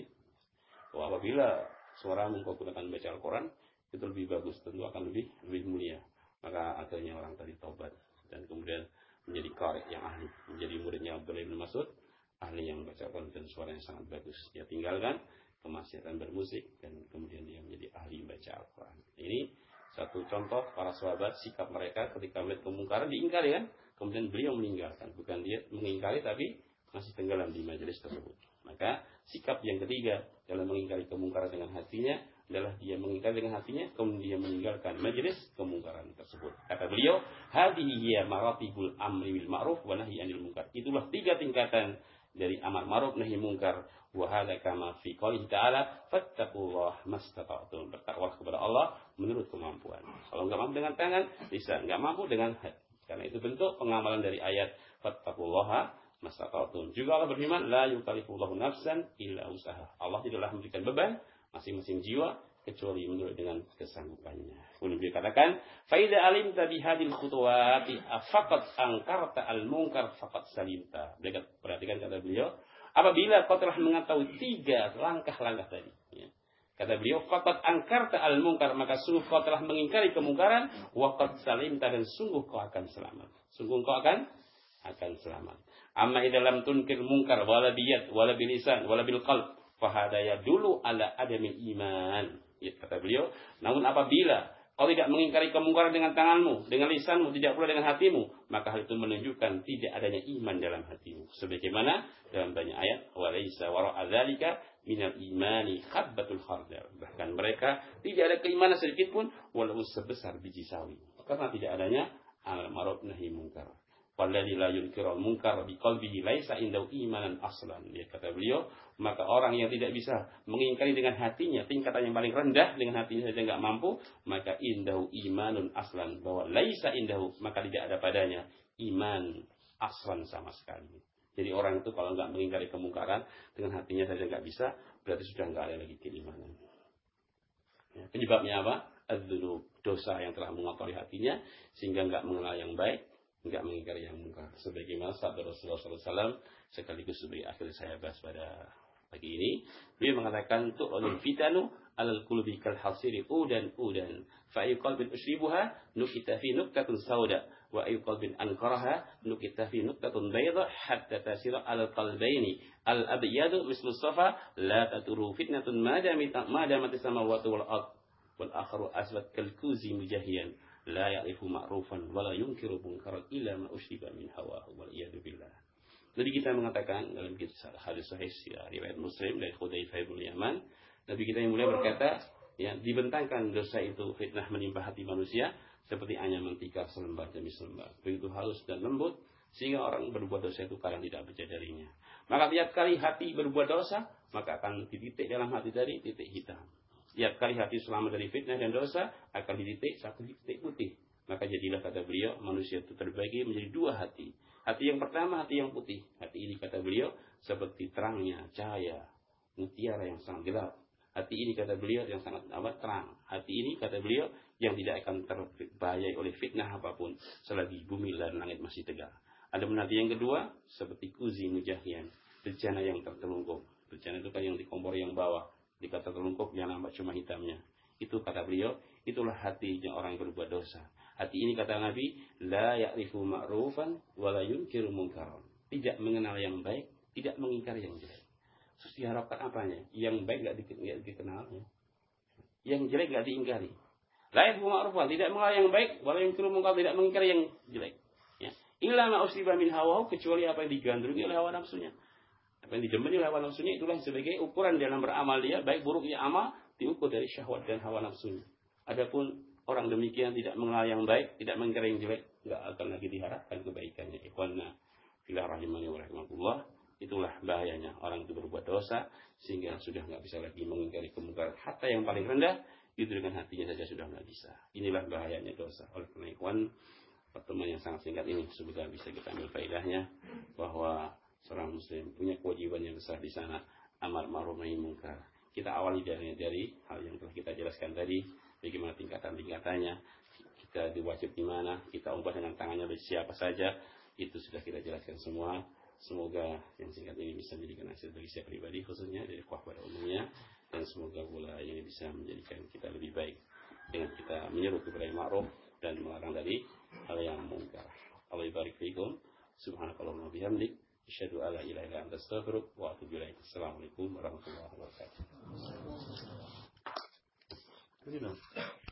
Oh, apabila suaramu kau gunakan baca Al-Quran, itu lebih bagus, tentu akan lebih lebih mulia. Maka akhirnya orang tadi taubat dan kemudian menjadi qari yang ahli, menjadi muridnya Abdullah bin Mas'ud, ahli yang membaca Al-Quran dan suara yang sangat bagus. Dia tinggalkan kemaksiatan bermusik dan kemudian dia menjadi ahli membaca Al-Quran. Ini satu contoh para sahabat, sikap mereka ketika melihat kemungkaran diingkari kan, kemudian beliau meninggalkan, bukan dia mengingkari tapi masih tenggelam di majelis tersebut. Maka sikap yang ketiga dalam mengingkari kemungkaran dengan hatinya adalah dia mengingkari dengan hatinya kemudian dia meninggalkan majelis kemungkaran tersebut. Kata beliau, hadhihi hiya maratibul amri bil ma'ruf wa nahyi 'anil munkar. Itulah tiga tingkatan dari amar ma'ruf nahi munkar. Wa hadza kama fi qouli ta'ala fattaqullaha mastata'tum. Bertakwa kepada Allah menurut kemampuan. Kalau enggak mampu dengan tangan, bisa enggak mampu dengan hati. Karena itu bentuk pengamalan dari ayat fattaqullaha mastata'tum. Juga Allah berfirman, la yukallifullahu nafsan illa usaha. Allah tidaklah memberikan beban masing-masing jiwa kecuali menurut dengan kesanggupannya. Kemudian dia katakan, fa idza alimta bi hadhil khutuwati faqad ankarta al munkar faqad salimta. Beliau perhatikan kata beliau, apabila kau telah mengetahui tiga langkah-langkah tadi, ya. Kata beliau, faqad ankarta al munkar, maka sungguh kau telah mengingkari kemungkaran, wa qad salimta, dan sungguh kau akan selamat. Sungguh kau akan akan selamat. Amma idza lam tunkir munkar wala biyad wala bilisan wala bil qalb fa hada yadullu ala adamil iman. Ya, kata beliau, namun apabila kau tidak mengingkari kemungkaran dengan tanganmu, dengan lisanmu, tidak pula dengan hatimu, maka hal itu menunjukkan tidak adanya iman dalam hatimu. Sebagaimana dalam banyak ayat, walaysa wara'a dzalika minal imani khabbatul khardal. Bahkan mereka tidak ada keimanan sedikit pun walau sebesar biji sawi. Karena tidak adanya al ma'ruf nahi munkar. Walladzi la yunkiru munkar biqalbihi laisa indahu imanan aslan. Dia kata beliau, maka orang yang tidak bisa mengingkari dengan hatinya, tingkatan yang paling rendah dengan hatinya saja enggak mampu, maka indahu imanun aslan, bahwa laisa indahu, maka tidak ada padanya iman aslan sama sekali. Jadi orang itu kalau enggak mengingkari kemungkaran dengan hatinya saja enggak bisa, berarti sudah enggak ada lagi keimanan. Ya, penyebabnya apa? Az-dzunub, dosa yang telah mengotori hatinya sehingga enggak mengenal yang baik, enggak mengingkari yang munkar. Sebagaimana sabda Rasulullah sallallahu alaihi wasallam sekaligus sebagai akhir saya bahas pada pagi ini, beliau mengatakan tu'ul fitanu alal qulubi kal hasiri udan udan fa ayu qalbin usribuha nukita fi nuktatun sauda wa ayu qalbin ankaraha nukita fi nuktatun bayda hatta tasira alal qalbaini al abyadu mislu safa la taturu fitnatun madamat madamat samawati wal ard wal akharu aswad kal kuzi mujahiyan la ya'rifu ma'rufan wa la yunkiru munkaran illa ma usriba min hawahu wal iyadu billah. Jadi kita mengatakan dalam kisah hadis sahih ya, riwayat Muslim dari Hudzaifah bin Yaman, Nabi kita yang mulia berkata, ya, dibentangkan dosa itu fitnah menimpa hati manusia seperti anyaman tikar selembar demi selembar. Begitu halus dan lembut sehingga orang berbuat dosa itu kadang tidak menyadarinya. Maka tiap kali hati berbuat dosa, maka akan dititik dalam hati dari titik hitam. Setiap kali hati selamat dari fitnah dan dosa, akan dititik satu titik putih. Maka jadilah, kata beliau, manusia itu terbagi menjadi dua hati. Hati yang pertama, hati yang putih. Hati ini, kata beliau, seperti terangnya cahaya mutiara yang sangat gelap. Hati ini, kata beliau, yang sangat amat terang. Hati ini, kata beliau, yang tidak akan terbahayai oleh fitnah apapun selagi bumi dan langit masih tegak. Adapun hati yang kedua, seperti kuzi mujahian, bejana yang tertelungkup. Bejana itu kan yang di kompor yang bawah. Dikata terlungkup yang nampak cuma hitamnya. Itu, kata beliau, itulah hatinya orang yang berbuat dosa. Hati ini, kata Nabi, la ya'rifu ma'rufan wa la yunkiru munkaran. Tidak mengenal yang baik, tidak mengingkari yang jelek. Terus diharapkan apanya? Yang baik enggak dikenalnya. Yang jelek enggak diingkari. La ya'rifu ma'rufan, tidak mengenal yang baik, wa la yunkiru munkaran, tidak mengingkari yang jelek. Ya. Illa ma usriba min hawahu, kecuali apa yang digandrungi oleh hawa nafsunya. Apa yang dijemeni oleh hawa nafsunya itulah sebagai ukuran dalam beramal dia, baik buruknya amal diukur dari syahwat dan hawa nafsunya. Adapun orang demikian tidak mengenal yang baik, tidak mengingkari yang jelek, enggak akan lagi diharapkan kebaikannya. Ikhwanna fillah rahimani wa rahimakumullah. Itulah bahayanya orang itu berbuat dosa sehingga sudah enggak bisa lagi mengingkari kemungkaran. Hatta yang paling rendah itu dengan hatinya saja sudah enggak bisa. Inilah bahayanya dosa. Oleh karena ikhwan, pertemuan yang sangat singkat ini semoga bisa kita ambil faedahnya bahwa seorang muslim punya kewajiban yang besar di sana, amar ma'ruf nahi munkar. Kita awali dari dari hal yang telah kita jelaskan tadi, bagaimana tingkatan-tingkatannya. kita diwajib di mana, kita ubah dengan tangannya dari siapa saja, itu sudah kita jelaskan semua. Semoga yang singkat ini bisa menjadikan hasil bagi saya pribadi khususnya dari ikhwah pada umumnya, dan semoga pula ini bisa menjadikan kita lebih baik dengan kita menyeru kepada yang ma'ruf dan melarang dari hal yang mungkar. Allah barik fiikum. Subhanakallahumma bihamdik, asyhadu an la ilaha illa anta, astaghfiruka wa atubu ilaik. Assalamualaikum warahmatullahi wabarakatuh.